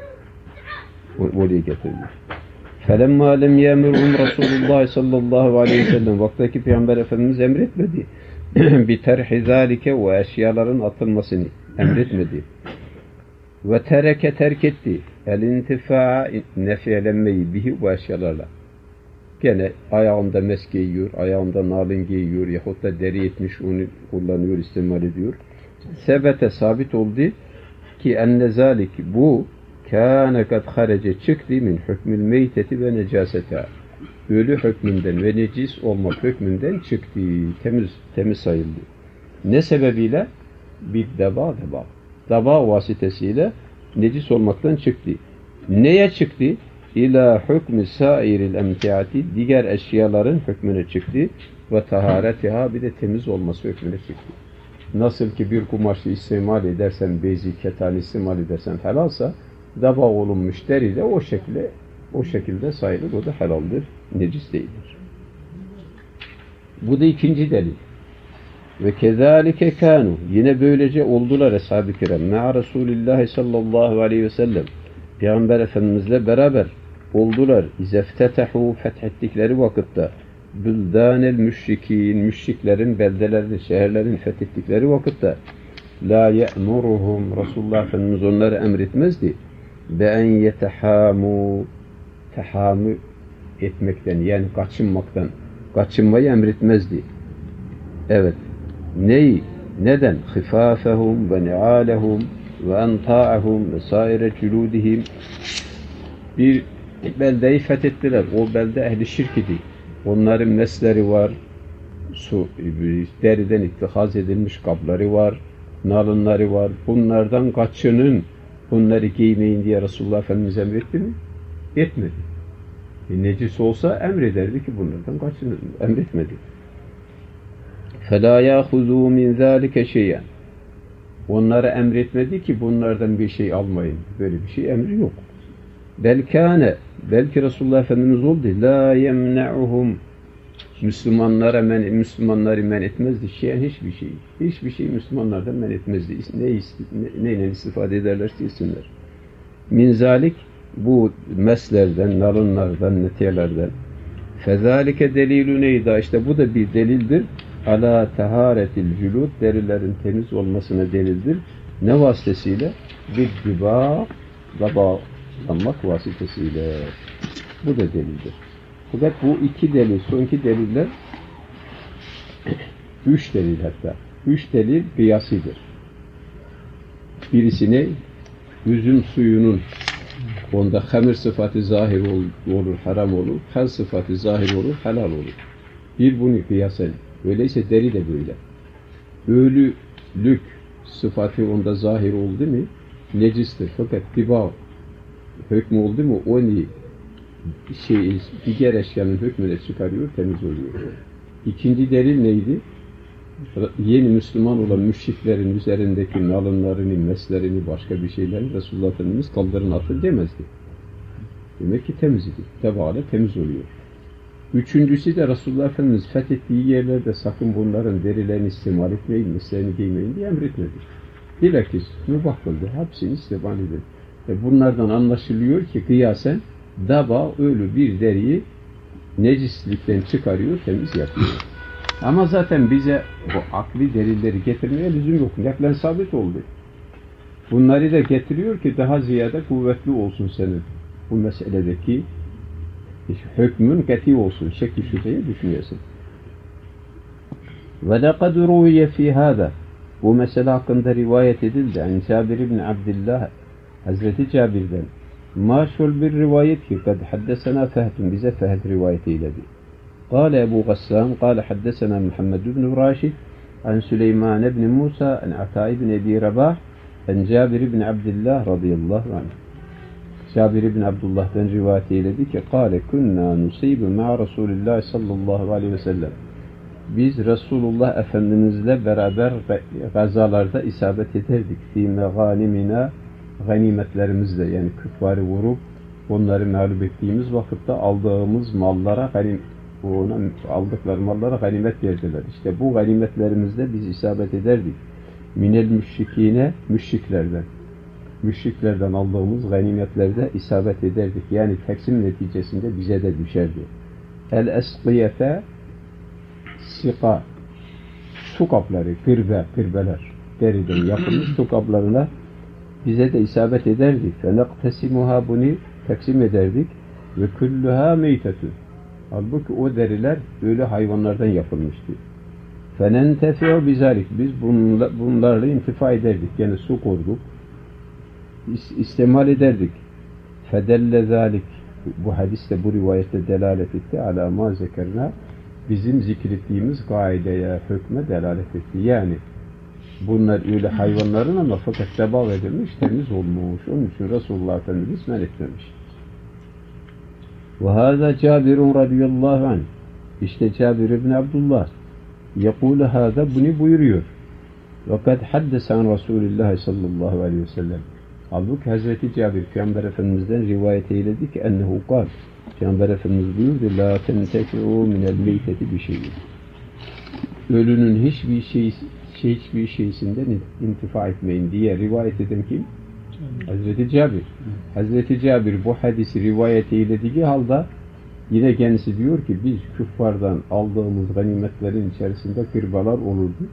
Oraya getirilmiş. فَلَمَّا لَمْ يَمُرْهُمْ Resulullah sallallahu aleyhi ve sellem, vaktaki Peygamber Efendimiz emretmedi. بِتَرْحِ ذَٰلِكَ, o eşyaların atılmasını emretmedi. Ve terk etti. El-intifa'a, nefyelenmeyi bihi, bu eşyalarla. Gene ayağında mes giyiyor, ayağında nalin giyiyor, yahut da deri etmiş, onu kullanıyor, istemal ediyor. Sebete, sabit oldu ki enne zalik, bu kâne kad harece, çıktı min hükmül meyteti ve necasete, ölü hükmünden ve necis olmak hükmünden çıktı, temiz sayıldı. Ne sebebiyle? Bir daba vasıtasıyla necis olmaktan çıktı. Neye çıktı? İlâ hükmü sairil emtiati, diğer eşyaların hükmüne çıktı ve taharetiha, bir de temiz olması hükmüne çıktı. Nasıl ki bir kumaşı istimal edersen, bezi, ketan istimal edersen helalsa, daba olunmuş deri de o şekilde sayılır, o da helaldir, necis değildir. Bu da ikinci delil. Ve kezalike kânu, yine böylece oldular ashab-ı kiram, me'a Resulillahi sallallahu aleyhi ve sellem, Peygamber Efendimizle beraber oldular. İzeftetahu, fethettikleri vakitte, büldanel müşrikin, müşriklerin beldelerini, şehirlerin fethettikleri vakitte, la ye'muruhum, Resulullah Efendimiz onları emretmezdi. Be en yetehamu, tehamü etmekten, yani kaçınmaktan, kaçınmayı emretmezdi. Evet. Neden? Khifafehum ve ni'alehum ve enta'ahum ve saire cüludihim. Bir beldeyi fethettiler. O belde ehli şirk idi. Onların mesleri var, deriden ittihaz edilmiş kabları var, nalınları var. Bunlardan kaçının, bunları giymeyin diye Resulullah Efendimiz emretti mi? Etmedi. Necis olsa emrederdi ki bunlardan kaçının. Emretmedi. فَلَا يَأْخُذُوا مِنْ ذَٰلِكَ شَيْئًا. Onlara emretmedi ki bunlardan bir şey almayın. Böyle bir şey emri yok. Belki Resulullah Efendimiz oldu. لَا يَمْنَعُهُمْ. Müslümanları men etmezdi. Hiçbir şey. Hiçbir şey Müslümanlardan men etmezdi. Neyle istifade ederlerse etsinler. Min zalik, bu meslerden, nalınlardan, netiyelerden. Fezalike delilü neyda, işte bu da bir delildir. Ala taharetil cülud, derilerin temiz olmasına delildir. Ne vasıtasıyla? Bir diba, bağlanmak vasıtasıyla. Bu da delildir. Fakat bu iki delil, son iki deliller, üç delil hatta. Üç delil kıyasıdır. Birisi ne? Üzüm suyunun, onda hamir sıfatı zahir olur, haram olur. Hal sıfatı zahir olur, helal olur. Bir bunu kıyasen. Öyleyse deri de böyle. Ölülük sıfatı onda zahir oldu mu necistir. Fakat diba hükmü oldu mu o diğer eşyanın hükmüne çıkarıyor, temiz oluyor. İkinci delil neydi? Yeni Müslüman olan müşriklerin üzerindeki nalınlarını, meslerini, başka bir şeylerini Resulullah Efendimiz kaldırın atın demezdi. Demek ki temiz idi. Tebaale temiz oluyor. Üçüncüsü de Resulullah Efendimiz fethettiği yerlerde sakın bunların derilerini istimal etmeyin, meslerini giymeyin diye emretmedi. Bilakis mübah kıldı. Hepsini istimal edin. Bunlardan anlaşılıyor ki kıyasen daba ölü bir deriyi necislikten çıkarıyor, temiz yapıyor. Ama zaten bize bu akli delilleri getirmeye lüzum yok. Naklen sabit oldu. Bunları da getiriyor ki daha ziyade kuvvetli olsun senin bu meseledeki hükmün kati olsun. Şekli şüpheyi düşünüyorsun. Ve lekad ruviye fi hâda. Bu mesele hakkında rivayet edildi. Yani Cabir ibn Abdillah, Hazreti Cabir'den. Maşhur bir rivayet ki kad haddesena Fehd'un, bize Fehd rivayet eyledi. قال أبو غسان قال حدثنا محمد بن راشد عن سليمان بن موسى عن عطاء بن أبي رباح عن جابر بن عبد الله رضي الله عنه. Cabir ibn Abdullah'dan rivayet eyledi ki قال كنا نصيب مع رسول الله sallallahu aleyhi ve sellem. Biz Resulullah Efendimizle beraber gazalarda isabet ederdik. Fî meğânimina, ganimetlerimizle, yani küffarı vurup onları mağlup ettiğimiz vakitte aldığımız mallara aldıkları mallara ganimet verdiler. İşte bu ganimetlerimizde biz isabet ederdik. Minel müşrikine, müşriklerden aldığımız ganimetlerde isabet ederdik. Yani teksim neticesinde bize de düşerdi. El esqiyete, sika, su kapları, kırbeler, deriden yapılmış su kaplarına bize de isabet ederdik. Fenektesimuha, bunu teksim ederdik. Ve kulluha meytetun. Halbuki o deriler ölü hayvanlardan yapılmıştı. Fenentefi'u bizalik. Biz bunlarla intifa ederdik. Yani su koyduk. İstemal ederdik. Fedelle zalik. Bu hadiste, bu rivayette delalet etti. Ala ma zekerna. Bizim zikrettiğimiz kaideye, hükme delalet etti. Yani bunlar ölü hayvanların ama fakat tebal edilmiş, temiz olmuş. Onun için Resulullah Efendimiz men etmemiş. وهذا جابر رضي الله عنه. İşte Cabir ibn Abdullah يقول هذا, bunu buyuruyor. وقد حدث عن رسول الله sallallahu aleyhi ve sellem. Halbuki Hazreti Cabir Peygamber Efendimiz'den rivayet eyledi ki ennehu kal. Peygamber Efendimiz buyurdu la tentefi'u minel meyteti bir şeyin. Ölünün hiçbir şeysinden intifa etmeyin diye rivayet eden kim? Hazreti Cabir. Hazreti Cabir bu hadisi rivayet eylediği halde yine kendisi diyor ki biz küffardan aldığımız ganimetlerin içerisinde kırbalar olurdu.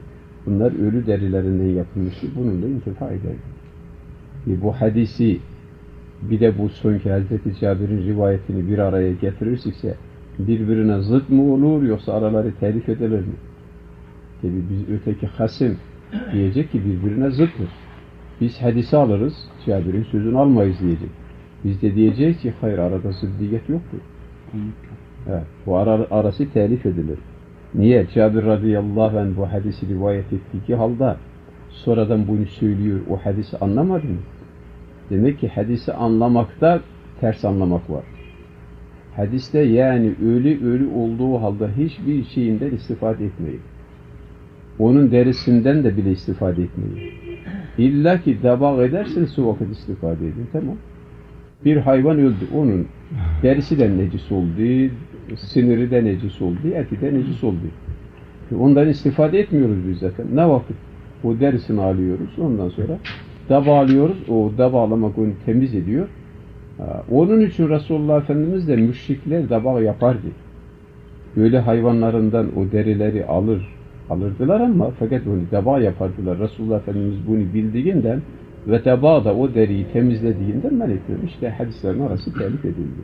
Bunlar ölü derilerinden yapılmıştı. Bununla intifa ederdi. Bu hadisi bir de bu sonki Hazreti Cabir'in rivayetini bir araya getirirsek birbirine zıt mı olur yoksa araları telif edilir mi? Tabi biz öteki hasım diyecek ki birbirine zıttır. Biz hadisi alırız, Cabir'in sözünü almayız diyecek. Biz de diyeceğiz ki hayır arada zıddiyet yoktur. Evet, bu arası telif edilir. Niye? Cabir radıyallahu anh bu hadisi rivayet ettiği halde sonradan bunu söylüyor, o hadisi anlamadı mı? Demek ki hadisi anlamakta ters anlamak var. Hadiste yani ölü olduğu halde hiçbir şeyinden istifade etmeyin. Onun derisinden de bile istifade etmeyin. İlla ki debağ ederseniz o vakit istifade edin. Tamam. Bir hayvan öldü. Onun derisi de necis oldu, siniri de necis oldu, eti de necis oldu. Ondan istifade etmiyoruz biz zaten. Ne vakit? O derisini alıyoruz. Ondan sonra dabağlıyoruz. O dabağlamak onu temiz ediyor. Onun için Resulullah Efendimiz de müşrikler dabağ yapardı. Böyle hayvanlarından o derileri alırdılar ama fakat onu dabağ yapardılar. Resulullah Efendimiz bunu bildiğinden ve dabağ da o deriyi temizlediğinden men etmemiş. İşte hadislerin arası telif edildi.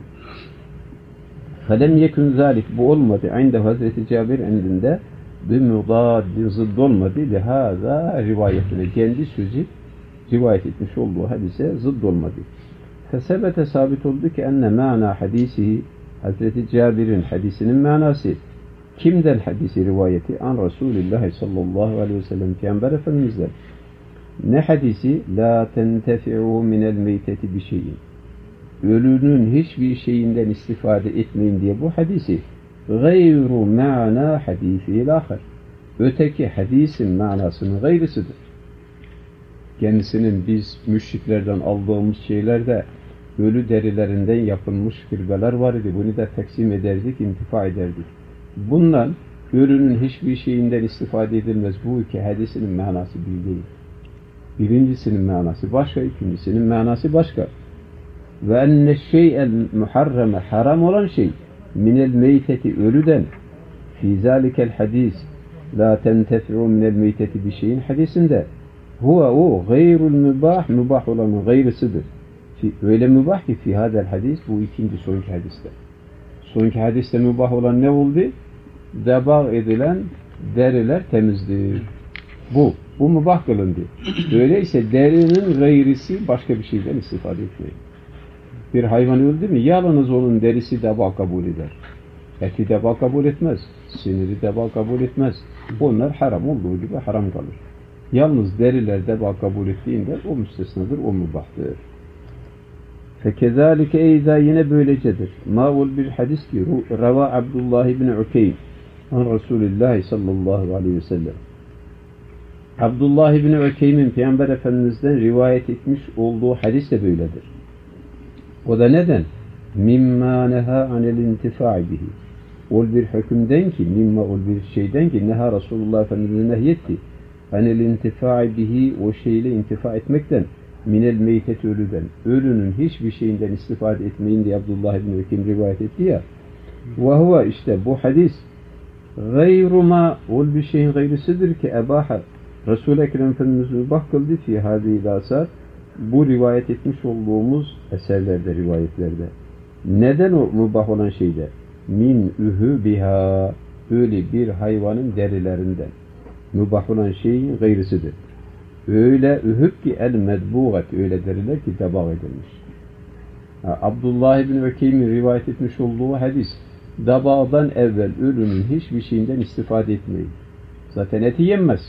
فَلَمْ يَكُنْ ذَٰلِكَ bu olmadı. عِنْدَ Hazreti Cabir indinde بِمُضَادٍ zıdd olmadı. لِهَذَا rivayetine kendi sözü rivayet etmiş olduğu hadise zıdd olmadı. Fesebete sabit oldu ki enne mana hadisihi Hazreti Cabir'in hadisinin manası kimden hadisi rivayeti? An Resulullah sallallahu aleyhi ve sellem Peygamber Efendimiz'den. Ne hadisi? La tentefi'u minel meyteti bir şeyin. Ölünün hiçbir şeyinden istifade etmeyin diye bu hadisi gayru ma'na hadisi ahir. Öteki hadisin manasının gayrısıdır. Kendisinin biz müşriklerden aldığımız şeylerde ölü derilerinden yapılmış firbeler var idi. Bunu da taksim ederdik, intifa ederdik. Bundan ölünün hiçbir şeyinden istifade edilmez. Bu iki hadisinin manası bir değil. Birincisinin manası başka, ikincisinin manası başka. Ve enne şey'el muharreme haram olan şey minel meyteti ölüden fi zalikel hadis la tentefi'u minel meyteti bir şeyin hadisinde huve o gayrul mübah olanın gayrısıdır. Öyle mübah ki fi hadel hadis bu ikinci sonki hadiste. Sonki hadiste mübah olan ne oldu? Debağ edilen deriler temizdir. Bu mübah kılındı. Öyleyse derinin gayrisi başka bir şeyden istifade etmeyin. Bir hayvan öldü mü yalnız onun derisi debağ kabul eder. Eti debağ kabul etmez. Siniri debağ kabul etmez. Onlar haram olduğu gibi haram kalır. Yalnız deriler debağ kabul ettiğinde o müstesnadır, o mübahtır. Fekezalike eyza yine böylecedir. Ma'ul bir hadis ki Rava Abdullah ibn Ukeym an Resulullah sallallahu aleyhi ve sellem. Abdullah ibn Ukeym'in Peygamber Efendimiz'den rivayet etmiş olduğu hadis de böyledir. O da neden? Mimma neha anel intifa'i bihi. Ol bir hükümden ki, mimma ol bir şeyden ki neha Resulullah Efendimiz'e nehyetti. Anel intifa'i bihi o şeyle intifa etmekten. Minel meytet ölüden. Ölünün hiçbir şeyinden istifade etmeyin diye Abdullah ibn Ukeym rivayet etti ya. Ve huve işte bu hadis gayru ma ol bir şeyin gayrısıdır ki ebaha Resul-i Ekrem Efendimiz mübah kıldı fi hâzî asar bu rivayet etmiş olduğumuz eserlerde, rivayetlerde. Neden o mübah olan şeyde? Min ühü biha öyle bir hayvanın derilerinden. Mübah olan şeyin gayrısıdır. Öyle ühüb ki el medbuğat öyle deriler ki debağ edilmiş. Abdullah ibn Ukeym'in rivayet etmiş olduğu hadis debağdan evvel ölünün hiçbir şeyinden istifade etmeyin. Zaten eti yenmez.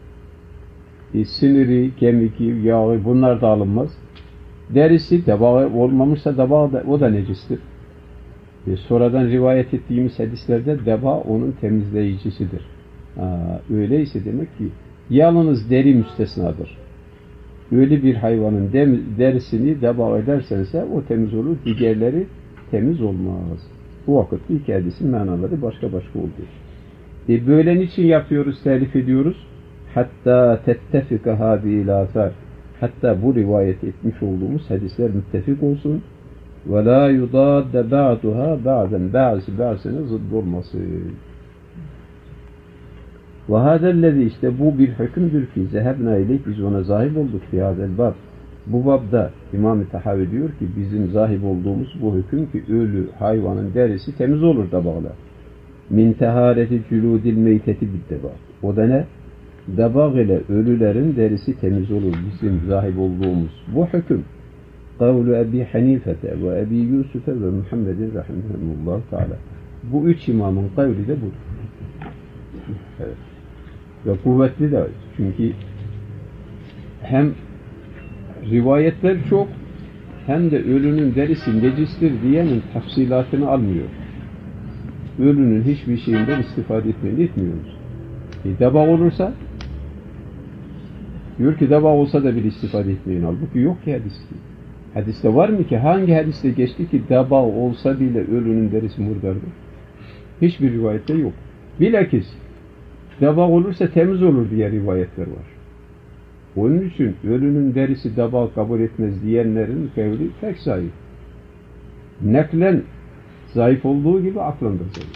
Siniri, kemiki, yağı bunlar da alınmaz. Derisi debağ olmamışsa debağ da, o da necistir. Sonradan rivayet ettiğimiz hadislerde debağ onun temizleyicisidir. Öyleyse demek ki yalnız deri müstesnadır. Öyle bir hayvanın derisini debağ edersense o temiz olur, diğerleri temiz olmaz. Bu vakit ilk hadisin manaları başka oldu. Böyle niçin yapıyoruz, telif ediyoruz? Hatta tettefika hâzîl âsâr. Hatta bu rivayet etmiş olduğumuz hadisler müttefik olsun. Ve lâ yudâdde ba'duhâ ba'den. Bazısına zıdd olmasın. Ve hâzellezî işte bu bir hükümdür ki zehebna ileyh biz ona zahib olduk fi hâzel bab. Bu babda İmam-ı Tahavi diyor ki bizim zahib olduğumuz bu hüküm ki ölü hayvanın derisi temiz olur dabağla. Min tehâreti cülûdil meyteti biddebâ. O da ne? Dabağ ile ölülerin derisi temiz olur. Bizim zahib olduğumuz bu hüküm. Kavlu Ebi Hanifete ve Ebi Yusuf'e ve Muhammedin rahimahumullah teala. Bu üç imamın kavli de budur. Evet. Ve kuvvetli de çünkü hem rivayetler çok hem de ölünün derisi necistir diyenin tafsilatını almıyor. Ölünün hiçbir şeyinden istifade etmiyoruz. Dabağ olursa diyor ki dabağ olsa da bir istifade etmeyin. Halbuki yok ki hadiste. Hadiste var mı ki? Hangi hadiste geçti ki dabağ olsa bile ölünün derisi murdardır? Hiçbir rivayette yok. Bilakis dabağ olursa temiz olur diye rivayetler var. Onun için ölünün derisi dabağ kabul etmez diyenlerin kavli pek zayıf. Neklen zayıf olduğu gibi aklen de zayıf.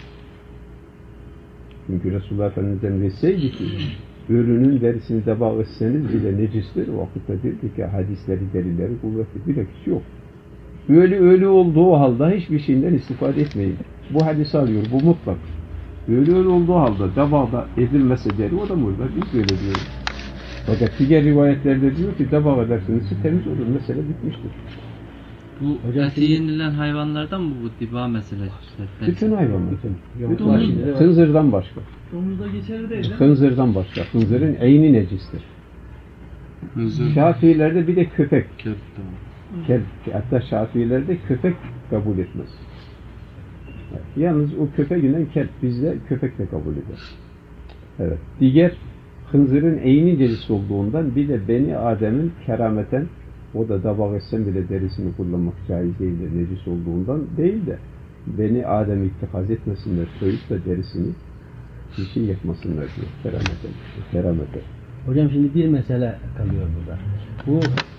Çünkü Resulullah Efendimiz'den verseydi ki ölünün derisini dabağ etseniz bile necistir. O vakitte dedi ki hadisleri, delilleri kuvvetli. Bilakis yok. Ölü olduğu halde hiçbir şeyinden istifade etmeyin. Bu hadisi alıyor. Bu mutlak. Ölü olduğu halde dabağda edilmese deri o da murder. Biz böyle diyoruz. Fakat diğer rivayetlerde diyor ki dabağ ederseniz temiz olur. Mesele bitmiştir. Bu eti yenilen hayvanlardan mı bu diba meselesi? Bütün hayvanlar. Hınzırdan başka. Domuzda geçerli değil mi? Hınzırdan başka. Hınzırın eyni necistir. Şafiilerde bir de köpek. Kelp. Hatta Şafiilerde köpek kabul etmez. Yalnız o köpeğinden kelp. Bizde köpek de kabul eder. Evet. Diğer hınzırın eyni necis olduğundan bir de Beni Adem'in kerameten o da dabağ etsen bile derisini kullanmak caiz değildir. Necis olduğundan değil de Beni Adem'i ittikaz etmesinler. Soyup da derisini bir şey yapmasınlar diyor. Kerameten. Hocam şimdi bir mesele kalıyor burada. Bu